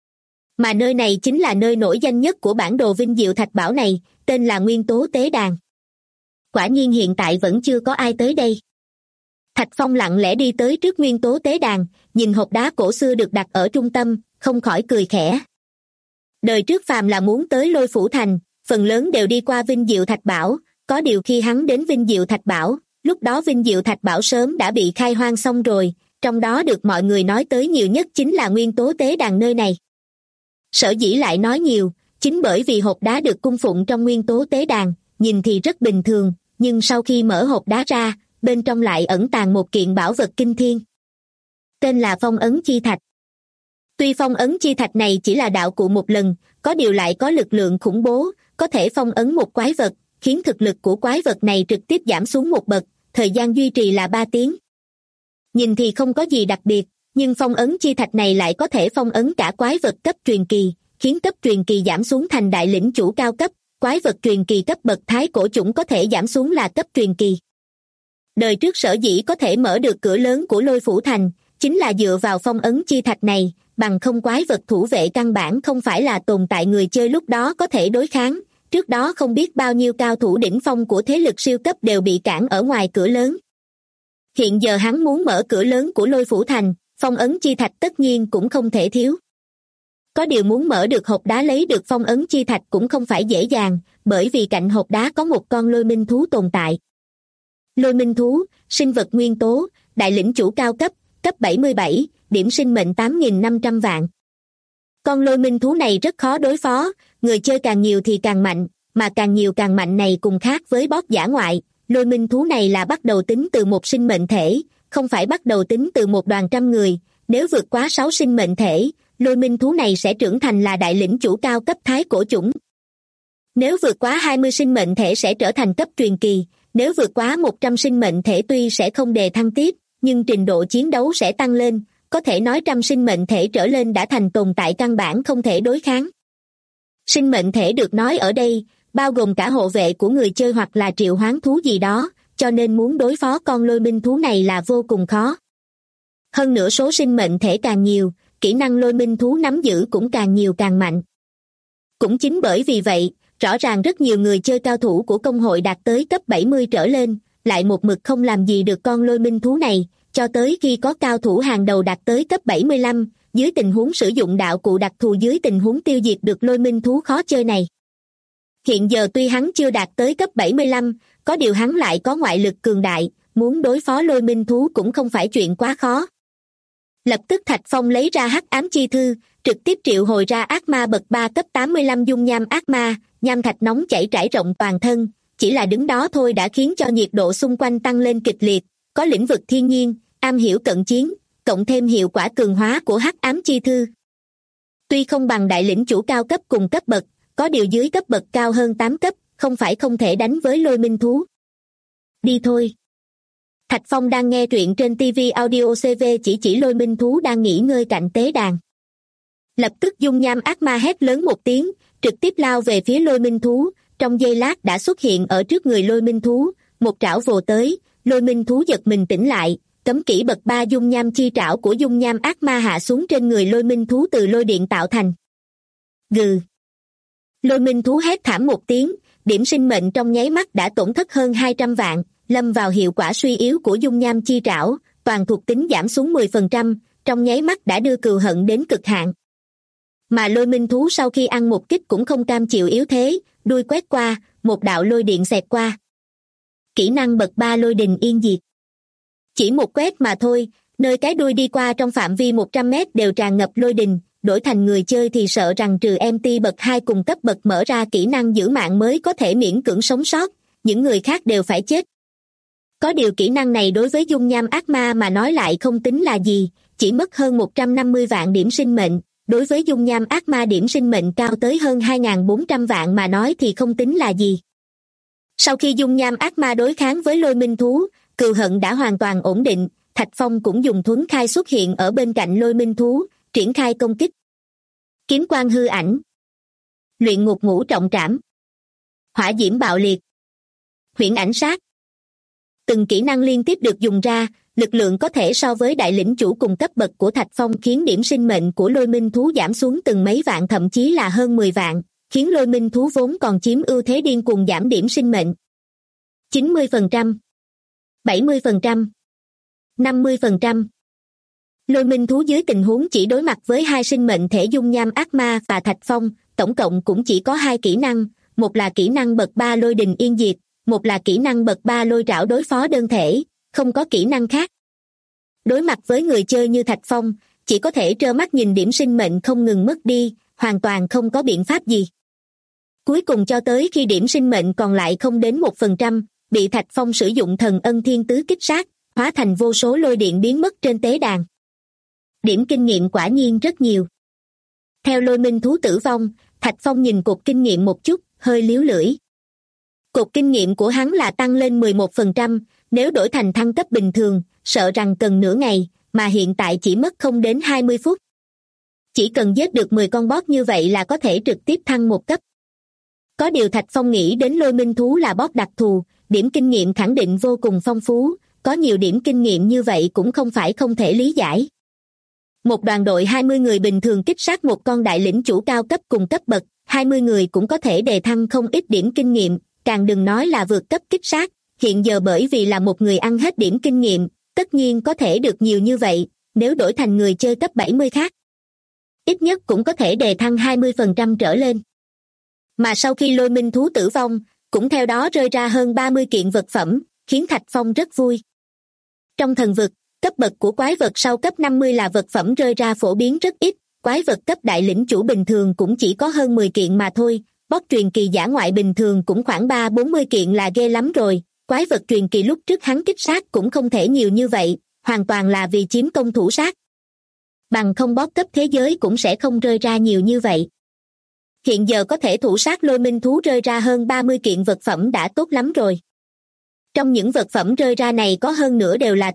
Mà nơi này chính là nơi nổi danh nhất của bản đồ Vinh Diệu Thạch Bảo này, tên là Nguyên Tố Tế Đàn. Quả nhiên hiện tại vẫn chưa có ai tới đây. Thạch Phong lặng lẽ đi tới trước Nguyên Tố Tế Đàn, nhìn hộp đá cổ xưa được đặt ở trung tâm, không khỏi cười khẽ. Đời trước phàm là muốn tới Lôi Phủ Thành, phần lớn đều đi qua Vinh Diệu Thạch Bảo, có điều khi hắn đến Vinh Diệu Thạch Bảo, lúc đó Vinh Diệu Thạch Bảo sớm đã bị khai hoang xong rồi, trong đó được mọi người nói tới nhiều nhất chính là Nguyên Tố Tế Đàn nơi này. Sở dĩ lại nói nhiều, chính bởi vì hộp đá được cung phụng trong Nguyên Tố Tế Đàn, nhìn thì rất bình thường, nhưng sau khi mở hộp đá ra, bên trong lại ẩn tàng một kiện bảo vật kinh thiên. Tên là Phong Ấn Chi Thạch. Tuy Phong Ấn Chi Thạch này chỉ là đạo cụ một lần, có điều lại có lực lượng khủng bố, có thể phong ấn một quái vật, khiến thực lực của quái vật này trực tiếp giảm xuống một bậc, thời gian duy trì là 3 tiếng. Nhìn thì không có gì đặc biệt, nhưng Phong Ấn Chi Thạch này lại có thể phong ấn cả quái vật cấp truyền kỳ, khiến cấp truyền kỳ giảm xuống thành đại lĩnh chủ cao cấp, quái vật truyền kỳ cấp bậc thái cổ chủng có thể giảm xuống là cấp truyền kỳ. Đời trước sở dĩ có thể mở được cửa lớn của Lôi Phủ Thành, chính là dựa vào Phong Ấn Chi Thạch này, bằng không quái vật thủ vệ căn bản không phải là tồn tại người chơi lúc đó có thể đối kháng, trước đó không biết bao nhiêu cao thủ đỉnh phong của thế lực siêu cấp đều bị cản ở ngoài cửa lớn. Hiện giờ hắn muốn mở cửa lớn của Lôi Phủ Thành, Phong Ấn Chi Thạch tất nhiên cũng không thể thiếu. Có điều muốn mở được hộp đá lấy được Phong Ấn Chi Thạch cũng không phải dễ dàng, bởi vì cạnh hộp đá có một con lôi minh thú tồn tại. Lôi minh thú, sinh vật nguyên tố, đại lĩnh chủ cao cấp, cấp 77, điểm sinh mệnh 8.500 vạn. Con lôi minh thú này rất khó đối phó, người chơi càng nhiều thì càng mạnh, mà càng nhiều càng mạnh này cùng khác với boss dã ngoại, lôi minh thú này là bắt đầu tính từ một sinh mệnh thể, không phải bắt đầu tính từ một đoàn trăm người, nếu vượt quá 6 sinh mệnh thể, lôi minh thú này sẽ trưởng thành là đại lĩnh chủ cao cấp thái cổ chủng. Nếu vượt quá 20 sinh mệnh thể sẽ trở thành cấp truyền kỳ, nếu vượt quá 100 sinh mệnh thể tuy sẽ không đề thăng tiếp, nhưng trình độ chiến đấu sẽ tăng lên, có thể nói 100 sinh mệnh thể trở lên đã thành tồn tại căn bản không thể đối kháng. Sinh mệnh thể được nói ở đây, bao gồm cả hộ vệ của người chơi hoặc là triệu hoán thú gì đó, cho nên muốn đối phó con lôi minh thú này là vô cùng khó. Hơn nữa số sinh mệnh thể càng nhiều, kỹ năng lôi minh thú nắm giữ cũng càng nhiều càng mạnh. Cũng chính bởi vì vậy, rõ ràng rất nhiều người chơi cao thủ của công hội đạt tới cấp 70 trở lên, lại một mực không làm gì được con lôi minh thú này, cho tới khi có cao thủ hàng đầu đạt tới cấp 75, dưới tình huống sử dụng đạo cụ đặc thù dưới tình huống tiêu diệt được lôi minh thú khó chơi này. Hiện giờ tuy hắn chưa đạt tới cấp 75, có điều hắn lại có ngoại lực cường đại, muốn đối phó lôi minh thú cũng không phải chuyện quá khó. Lập tức Thạch Phong lấy ra Hắc Ám Chi Thư, trực tiếp triệu hồi ra ác ma bậc 3 cấp 85 dung nham ác ma, nham thạch nóng chảy trải rộng toàn thân, chỉ là đứng đó thôi đã khiến cho nhiệt độ xung quanh tăng lên kịch liệt, có lĩnh vực thiên nhiên, am hiểu cận chiến, cộng thêm hiệu quả cường hóa của Hắc Ám Chi Thư. Tuy không bằng đại lĩnh chủ cao cấp cùng cấp bậc, có điều dưới cấp bậc cao hơn 8 cấp, không phải không thể đánh với lôi minh thú. Đi thôi. Thạch Phong đang nghe truyện trên TV Audio CV chỉ lôi minh thú đang nghỉ ngơi cạnh tế đàn. Lập tức dung nham ác ma hét lớn một tiếng, trực tiếp lao về phía lôi minh thú, trong giây lát đã xuất hiện ở trước người lôi minh thú, một trảo vồ tới, lôi minh thú giật mình tỉnh lại, cấm kỹ bậc 3 dung nham chi trảo của dung nham ác ma hạ xuống trên người lôi minh thú từ lôi điện tạo thành. Gừ. Lôi minh thú hét thảm một tiếng, điểm sinh mệnh trong nháy mắt đã tổn thất hơn 200 vạn, lâm vào hiệu quả suy yếu của dung nham chi trảo, toàn thuộc tính giảm xuống 10%, trong nháy mắt đã đưa cừu hận đến cực hạn. Mà lôi minh thú sau khi ăn một kích cũng không cam chịu yếu thế, đuôi quét qua, một đạo lôi điện xẹt qua. Kỹ năng bậc 3 lôi đình yên diệt. Chỉ một quét mà thôi, nơi cái đuôi đi qua trong phạm vi 100 mét đều tràn ngập lôi đình, đổi thành người chơi thì sợ rằng trừ MT bậc 2 cùng cấp bậc mở ra kỹ năng giữ mạng mới có thể miễn cưỡng sống sót, những người khác đều phải chết. Có điều kỹ năng này đối với dung nham ác ma mà nói lại không tính là gì, chỉ mất hơn 150 vạn điểm sinh mệnh, đối với dung nham ác ma điểm sinh mệnh cao tới hơn 2.400 vạn mà nói thì không tính là gì. Sau khi dung nham ác ma đối kháng với lôi minh thú, cừu hận đã hoàn toàn ổn định, Thạch Phong cũng dùng thuấn khai xuất hiện ở bên cạnh lôi minh thú, triển khai công kích. Kiếm quang hư ảnh, luyện ngục ngũ trọng trảm, hỏa diễm bạo liệt, huyễn ảnh sát. Từng kỹ năng liên tiếp được dùng ra, lực lượng có thể so với đại lĩnh chủ cùng cấp bậc của Thạch Phong khiến điểm sinh mệnh của lôi minh thú giảm xuống từng mấy vạn thậm chí là hơn 10 vạn, khiến lôi minh thú vốn còn chiếm ưu thế điên cuồng giảm điểm sinh mệnh. 90%, 70%, 50%. Lôi minh thú dưới tình huống chỉ đối mặt với hai sinh mệnh thể dung nham ác ma và Thạch Phong, tổng cộng cũng chỉ có 2 kỹ năng, một là kỹ năng bậc 3 lôi đình yên diệt, một là kỹ năng bậc 3 lôi trảo đối phó đơn thể, không có kỹ năng khác. Đối mặt với người chơi như Thạch Phong, chỉ có thể trơ mắt nhìn điểm sinh mệnh không ngừng mất đi, hoàn toàn không có biện pháp gì. Cuối cùng cho tới khi điểm sinh mệnh còn lại không đến 1%, bị Thạch Phong sử dụng thần ân thiên tứ kích sát, hóa thành vô số lôi điện biến mất trên tế đàn. Điểm kinh nghiệm quả nhiên rất nhiều. Theo lôi minh thú tử vong, Thạch Phong nhìn cột kinh nghiệm một chút, hơi líu lưỡi. Cột kinh nghiệm của hắn là tăng lên 11%, nếu đổi thành thăng cấp bình thường, sợ rằng cần nửa ngày, mà hiện tại chỉ mất không đến 20 phút. Chỉ cần giết được 10 con boss như vậy là có thể trực tiếp thăng một cấp. Có điều Thạch Phong nghĩ đến lôi minh thú là boss đặc thù, điểm kinh nghiệm khẳng định vô cùng phong phú, có nhiều điểm kinh nghiệm như vậy cũng không phải không thể lý giải. Một đoàn đội 20 người bình thường kích sát một con đại lĩnh chủ cao cấp cùng cấp bậc, 20 người cũng có thể đề thăng không ít điểm kinh nghiệm, càng đừng nói là vượt cấp kích sát, hiện giờ bởi vì là một người ăn hết điểm kinh nghiệm, tất nhiên có thể được nhiều như vậy, nếu đổi thành người chơi cấp 70 khác. Ít nhất cũng có thể đề thăng 20% trở lên. Mà sau khi lôi minh thú tử vong, cũng theo đó rơi ra hơn 30 kiện vật phẩm, khiến Thạch Phong rất vui. Trong thần vực, cấp bậc của quái vật sau cấp 50 là vật phẩm rơi ra phổ biến rất ít, quái vật cấp đại lĩnh chủ bình thường cũng chỉ có hơn 10 kiện mà thôi, boss truyền kỳ dã ngoại bình thường cũng khoảng 30-40 kiện là ghê lắm rồi, quái vật truyền kỳ lúc trước hắn kích sát cũng không thể nhiều như vậy, hoàn toàn là vì chiếm công thủ sát. Bằng không boss cấp thế giới cũng sẽ không rơi ra nhiều như vậy. Hiện giờ có thể thủ sát lôi minh thú rơi ra hơn 30 kiện vật phẩm đã tốt lắm rồi. Trong những vật phẩm rơi ra này có hơn nửa đều là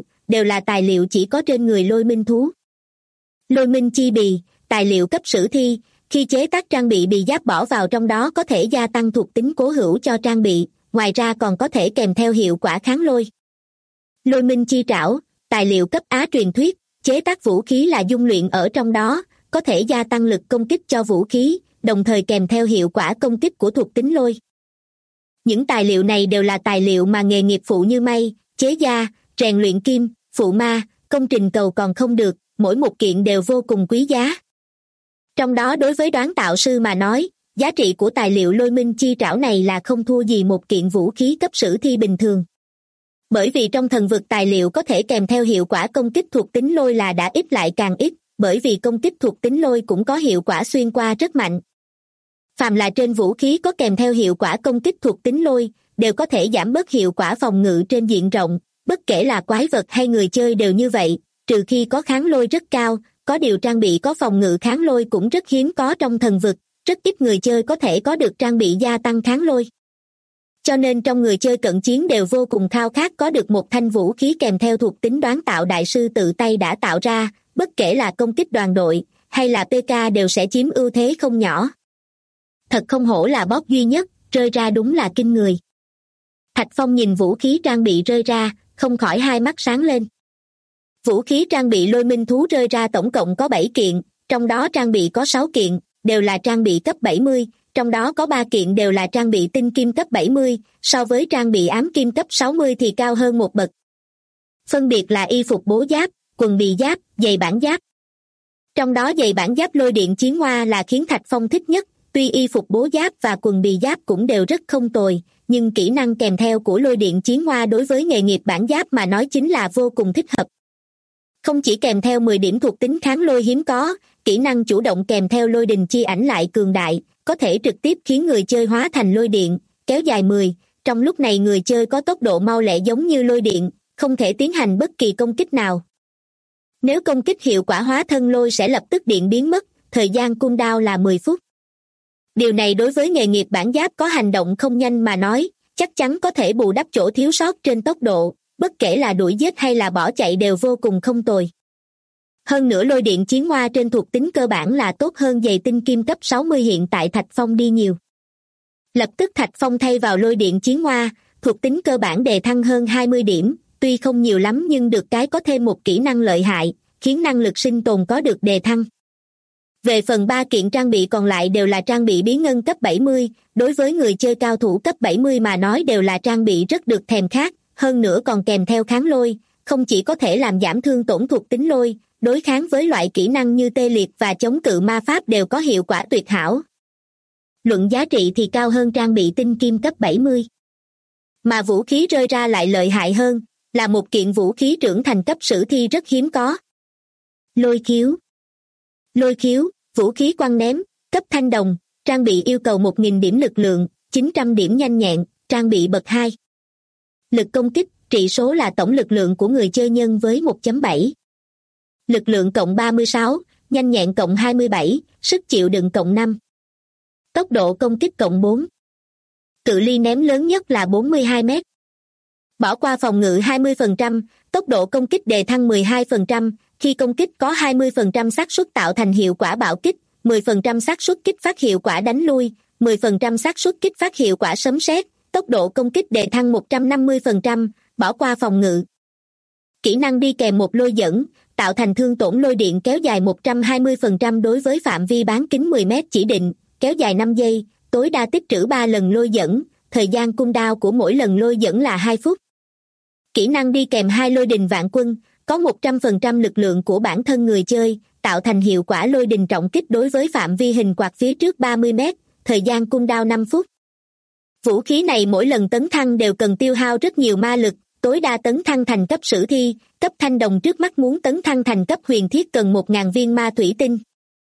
tài liệu chỉ có trên người lôi minh thú. Lôi minh chi bì, tài liệu cấp sử thi, khi chế tác trang bị bì giáp bỏ vào trong đó có thể gia tăng thuộc tính cố hữu cho trang bị, ngoài ra còn có thể kèm theo hiệu quả kháng lôi. Lôi minh chi trảo, tài liệu cấp Á truyền thuyết, chế tác vũ khí là dung luyện ở trong đó, có thể gia tăng lực công kích cho vũ khí, đồng thời kèm theo hiệu quả công kích của thuộc tính lôi. Những tài liệu này đều là tài liệu mà nghề nghiệp phụ như may, chế da, rèn luyện kim, phụ ma, công trình cầu còn không được, mỗi một kiện đều vô cùng quý giá. Trong đó đối với đoán tạo sư mà nói, giá trị của tài liệu lôi minh chi trảo này là không thua gì một kiện vũ khí cấp sử thi bình thường. Bởi vì trong thần vực tài liệu có thể kèm theo hiệu quả công kích thuộc tính lôi là đã ít lại càng ít, bởi vì công kích thuộc tính lôi cũng có hiệu quả xuyên qua rất mạnh. Phàm là trên vũ khí có kèm theo hiệu quả công kích thuộc tính lôi, đều có thể giảm bớt hiệu quả phòng ngự trên diện rộng, bất kể là quái vật hay người chơi đều như vậy, trừ khi có kháng lôi rất cao, có điều trang bị có phòng ngự kháng lôi cũng rất hiếm có trong thần vực, rất ít người chơi có thể có được trang bị gia tăng kháng lôi. Cho nên trong người chơi cận chiến đều vô cùng khao khát có được một thanh vũ khí kèm theo thuộc tính đoán tạo đại sư tự tay đã tạo ra, bất kể là công kích đoàn đội, hay là PK đều sẽ chiếm ưu thế không nhỏ. Thật không hổ là boss duy nhất, rơi ra đúng là kinh người. Thạch Phong nhìn vũ khí trang bị rơi ra, không khỏi hai mắt sáng lên. Vũ khí trang bị lôi minh thú rơi ra tổng cộng có 7 kiện, trong đó trang bị có 6 kiện, đều là trang bị cấp 70, trong đó có 3 kiện đều là trang bị tinh kim cấp 70, so với trang bị ám kim cấp 60 thì cao hơn một bậc. Phân biệt là y phục bố giáp, quần bì giáp, giày bản giáp. Trong đó giày bản giáp lôi điện chiến hoa là khiến Thạch Phong thích nhất, tuy y phục bố giáp và quần bì giáp cũng đều rất không tồi, nhưng kỹ năng kèm theo của lôi điện chiến hoa đối với nghề nghiệp bản giáp mà nói chính là vô cùng thích hợp. Không chỉ kèm theo 10 điểm thuộc tính kháng lôi hiếm có, kỹ năng chủ động kèm theo lôi đình chi ảnh lại cường đại, có thể trực tiếp khiến người chơi hóa thành lôi điện, kéo dài 10. Trong lúc này người chơi có tốc độ mau lẹ giống như lôi điện, không thể tiến hành bất kỳ công kích nào. Nếu công kích hiệu quả hóa thân lôi sẽ lập tức điện biến mất, thời gian cooldown là 10 phút. Điều này đối với nghề nghiệp bản giáp có hành động không nhanh mà nói, chắc chắn có thể bù đắp chỗ thiếu sót trên tốc độ, bất kể là đuổi giết hay là bỏ chạy đều vô cùng không tồi. Hơn nữa lôi điện chiến hoa trên thuộc tính cơ bản là tốt hơn giày tinh kim cấp 60 hiện tại Thạch Phong đi nhiều. Lập tức Thạch Phong thay vào lôi điện chiến hoa, thuộc tính cơ bản đề thăng hơn 20 điểm, tuy không nhiều lắm nhưng được cái có thêm một kỹ năng lợi hại, khiến năng lực sinh tồn có được đề thăng. Về phần 3 kiện trang bị còn lại đều là trang bị bí ngân cấp 70, đối với người chơi cao thủ cấp 70 mà nói đều là trang bị rất được thèm khát, hơn nữa còn kèm theo kháng lôi, không chỉ có thể làm giảm thương tổn thuộc tính lôi, đối kháng với loại kỹ năng như tê liệt và chống cự ma pháp đều có hiệu quả tuyệt hảo. Luận giá trị thì cao hơn trang bị tinh kim cấp 70. Mà vũ khí rơi ra lại lợi hại hơn, là một kiện vũ khí trưởng thành cấp sử thi rất hiếm có. Lôi khiếu. Lôi khiếu, vũ khí quăng ném, cấp thanh đồng, trang bị yêu cầu 1.000 điểm lực lượng, 900 điểm nhanh nhẹn, trang bị bậc 2. Lực công kích, trị số là tổng lực lượng của người chơi nhân với 1.7. Lực lượng cộng 36, nhanh nhẹn cộng 27, sức chịu đựng cộng 5. Tốc độ công kích cộng 4. Cự ly ném lớn nhất là 42 mét. Bỏ qua phòng ngự 20%, tốc độ công kích đề thăng 12%, khi công kích có 20% xác suất tạo thành hiệu quả bạo kích, 10% xác suất kích phát hiệu quả đánh lui, 10% xác suất kích phát hiệu quả sấm sét, tốc độ công kích đề thăng 150%, bỏ qua phòng ngự. Kỹ năng đi kèm một lôi dẫn, tạo thành thương tổn lôi điện kéo dài 120% đối với phạm vi bán kính 10 mét chỉ định, kéo dài 5 giây, tối đa tích trữ 3 lần lôi dẫn, thời gian cooldown của mỗi lần lôi dẫn là 2 phút. Kỹ năng đi kèm 2 lôi đình vạn quân, có 100% lực lượng của bản thân người chơi, tạo thành hiệu quả lôi đình trọng kích đối với phạm vi hình quạt phía trước 30 mét, thời gian cooldown 5 phút. Vũ khí này mỗi lần tấn thăng đều cần tiêu hao rất nhiều ma lực, tối đa tấn thăng thành cấp sử thi, cấp thanh đồng trước mắt muốn tấn thăng thành cấp huyền thiết cần 1.000 viên ma thủy tinh.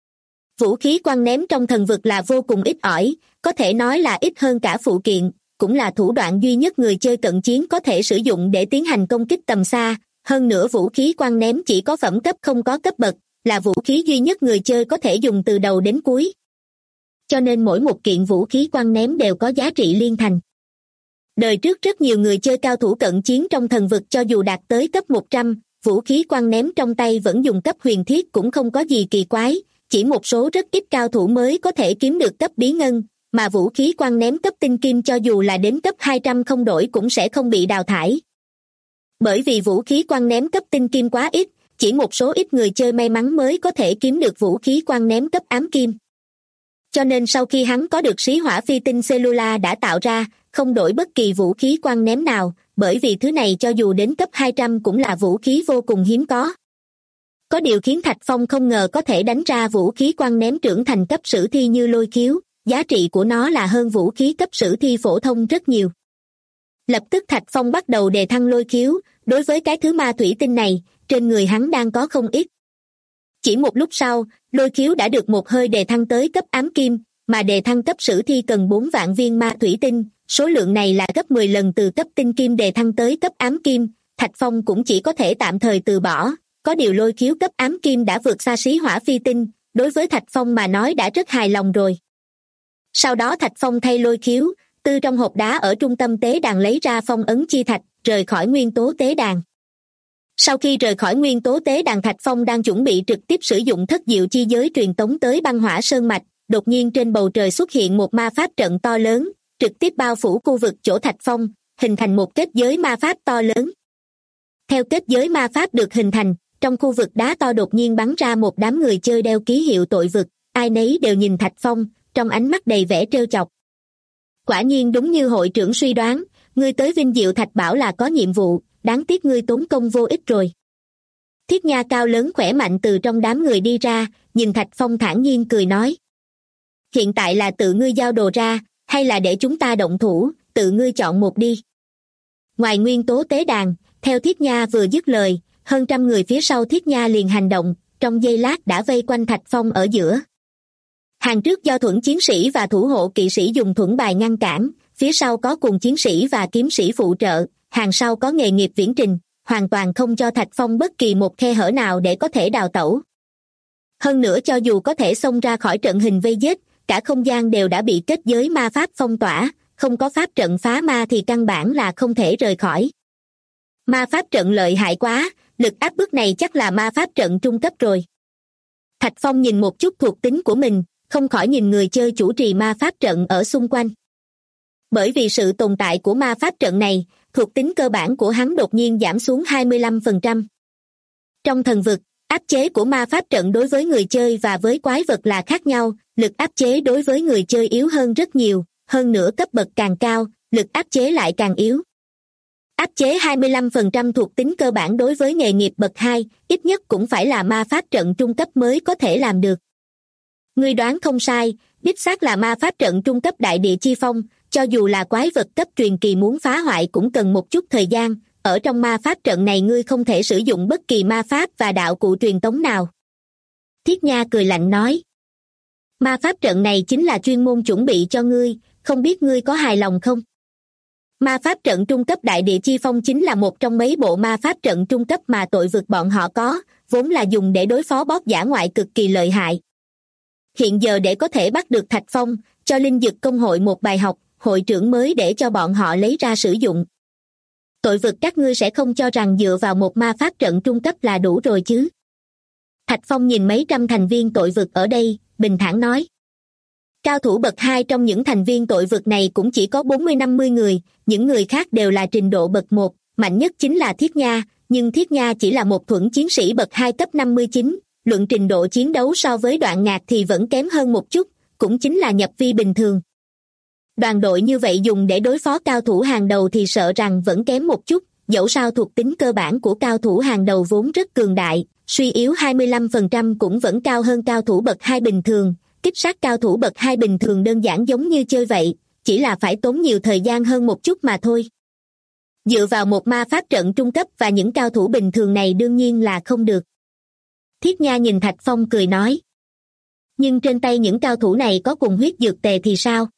Vũ khí quăng ném trong thần vực là vô cùng ít ỏi, có thể nói là ít hơn cả phụ kiện, cũng là thủ đoạn duy nhất người chơi cận chiến có thể sử dụng để tiến hành công kích tầm xa. Hơn nữa vũ khí quăng ném chỉ có phẩm cấp không có cấp bậc, là vũ khí duy nhất người chơi có thể dùng từ đầu đến cuối. Cho nên mỗi một kiện vũ khí quăng ném đều có giá trị liên thành. Đời trước rất nhiều người chơi cao thủ cận chiến trong thần vực cho dù đạt tới cấp 100, vũ khí quăng ném trong tay vẫn dùng cấp huyền thiết cũng không có gì kỳ quái, chỉ một số rất ít cao thủ mới có thể kiếm được cấp bí ngân, mà vũ khí quăng ném cấp tinh kim cho dù là đến cấp 200 không đổi cũng sẽ không bị đào thải. Bởi vì vũ khí quăng ném cấp tinh kim quá ít, chỉ một số ít người chơi may mắn mới có thể kiếm được vũ khí quăng ném cấp ám kim. Cho nên sau khi hắn có được xí hỏa phi tinh Cellula đã tạo ra, không đổi bất kỳ vũ khí quăng ném nào, bởi vì thứ này cho dù đến cấp 200 cũng là vũ khí vô cùng hiếm có. Có điều khiến Thạch Phong không ngờ có thể đánh ra vũ khí quăng ném trưởng thành cấp sử thi như lôi khiếu, giá trị của nó là hơn vũ khí cấp sử thi phổ thông rất nhiều. Lập tức Thạch Phong bắt đầu đề thăng lôi khiếu, đối với cái thứ ma thủy tinh này, trên người hắn đang có không ít. Chỉ một lúc sau, lôi khiếu đã được một hơi đề thăng tới cấp ám kim, mà đề thăng cấp sử thi cần 4 vạn viên ma thủy tinh, số lượng này là gấp 10 lần từ cấp tinh kim đề thăng tới cấp ám kim, Thạch Phong cũng chỉ có thể tạm thời từ bỏ, có điều lôi khiếu cấp ám kim đã vượt xa xí hỏa phi tinh, đối với Thạch Phong mà nói đã rất hài lòng rồi. Sau đó Thạch Phong thay lôi khiếu, từ trong hộp đá ở trung tâm tế đàn lấy ra phong ấn chi thạch, rời khỏi nguyên tố tế đàn. Sau khi rời khỏi nguyên tố tế đàn, Thạch Phong đang chuẩn bị trực tiếp sử dụng thất diệu chi giới truyền tống tới băng hỏa sơn mạch, đột nhiên trên bầu trời xuất hiện một ma pháp trận to lớn, trực tiếp bao phủ khu vực chỗ Thạch Phong, hình thành một kết giới ma pháp to lớn. Theo kết giới ma pháp được hình thành, trong khu vực đá to đột nhiên bắn ra một đám người chơi đeo ký hiệu tội vực, ai nấy đều nhìn Thạch Phong, trong ánh mắt đầy vẻ trêu chọc. Quả nhiên đúng như hội trưởng suy đoán, ngươi tới Vinh Diệu Thạch Bảo là có nhiệm vụ, đáng tiếc ngươi tốn công vô ích rồi. Thiết Nha cao lớn khỏe mạnh từ trong đám người đi ra, nhìn Thạch Phong thản nhiên cười nói. Hiện tại là tự ngươi giao đồ ra, hay là để chúng ta động thủ, tự ngươi chọn một đi. Ngoài nguyên tố tế đàn, theo Thiết Nha vừa dứt lời, hơn trăm người phía sau Thiết Nha liền hành động, trong giây lát đã vây quanh Thạch Phong ở giữa. Hàng trước do thuẫn chiến sĩ và thủ hộ kỵ sĩ dùng thuẫn bài ngăn cản, phía sau có cùng chiến sĩ và kiếm sĩ phụ trợ, hàng sau có nghề nghiệp viễn trình, hoàn toàn không cho Thạch Phong bất kỳ một khe hở nào để có thể đào tẩu. Hơn nữa cho dù có thể xông ra khỏi trận hình vây giết, cả không gian đều đã bị kết giới ma pháp phong tỏa, không có pháp trận phá ma thì căn bản là không thể rời khỏi. Ma pháp trận lợi hại quá, lực áp bức này chắc là ma pháp trận trung cấp rồi. Thạch Phong nhìn một chút thuộc tính của mình, không khỏi nhìn người chơi chủ trì ma pháp trận ở xung quanh. Bởi vì sự tồn tại của ma pháp trận này, thuộc tính cơ bản của hắn đột nhiên giảm xuống 25%. Trong thần vực, áp chế của ma pháp trận đối với người chơi và với quái vật là khác nhau, lực áp chế đối với người chơi yếu hơn rất nhiều, hơn nữa cấp bậc càng cao, lực áp chế lại càng yếu. Áp chế 25% thuộc tính cơ bản đối với nghề nghiệp bậc 2, ít nhất cũng phải là ma pháp trận trung cấp mới có thể làm được. Ngươi đoán không sai, đích xác là ma pháp trận trung cấp đại địa chi phong, cho dù là quái vật cấp truyền kỳ muốn phá hoại cũng cần một chút thời gian, ở trong ma pháp trận này ngươi không thể sử dụng bất kỳ ma pháp và đạo cụ truyền tống nào. Thiết Nha cười lạnh nói. Ma pháp trận này chính là chuyên môn chuẩn bị cho ngươi, không biết ngươi có hài lòng không? Ma pháp trận trung cấp đại địa chi phong chính là một trong mấy bộ ma pháp trận trung cấp mà tội vực bọn họ có, vốn là dùng để đối phó boss dã ngoại cực kỳ lợi hại. Hiện giờ để có thể bắt được Thạch Phong, cho Linh Dực Công hội một bài học, hội trưởng mới để cho bọn họ lấy ra sử dụng. Tội vực các ngươi sẽ không cho rằng dựa vào một ma pháp trận trung cấp là đủ rồi chứ? Thạch Phong nhìn mấy trăm thành viên tội vực ở đây, bình thản nói. Cao thủ bậc 2 trong những thành viên tội vực này cũng chỉ có 40-50 người, những người khác đều là trình độ bậc 1, mạnh nhất chính là Thiết Nha, nhưng Thiết Nha chỉ là một thuẫn chiến sĩ bậc 2 cấp 59, luận trình độ chiến đấu so với Đoạn Ngạc thì vẫn kém hơn một chút, cũng chính là nhập vi bình thường. Đoàn đội như vậy dùng để đối phó cao thủ hàng đầu thì sợ rằng vẫn kém một chút, dẫu sao thuộc tính cơ bản của cao thủ hàng đầu vốn rất cường đại, suy yếu 25% cũng vẫn cao hơn cao thủ bậc 2 bình thường, kích sát cao thủ bậc 2 bình thường đơn giản giống như chơi vậy, chỉ là phải tốn nhiều thời gian hơn một chút mà thôi. Dựa vào một ma pháp trận trung cấp và những cao thủ bình thường này đương nhiên là không được. Thiết Nha nhìn Thạch Phong cười nói. Nhưng trên tay những cao thủ này có cùng huyết dược tề thì sao?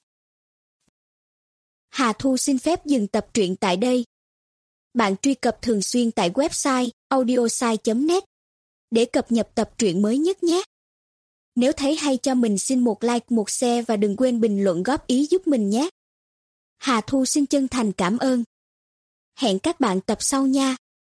Hà Thu xin phép dừng tập truyện tại đây. Bạn truy cập thường xuyên tại website audiosai.net để cập nhật tập truyện mới nhất nhé. Nếu thấy hay cho mình xin một like, một share và đừng quên bình luận góp ý giúp mình nhé. Hà Thu xin chân thành cảm ơn. Hẹn các bạn tập sau nha.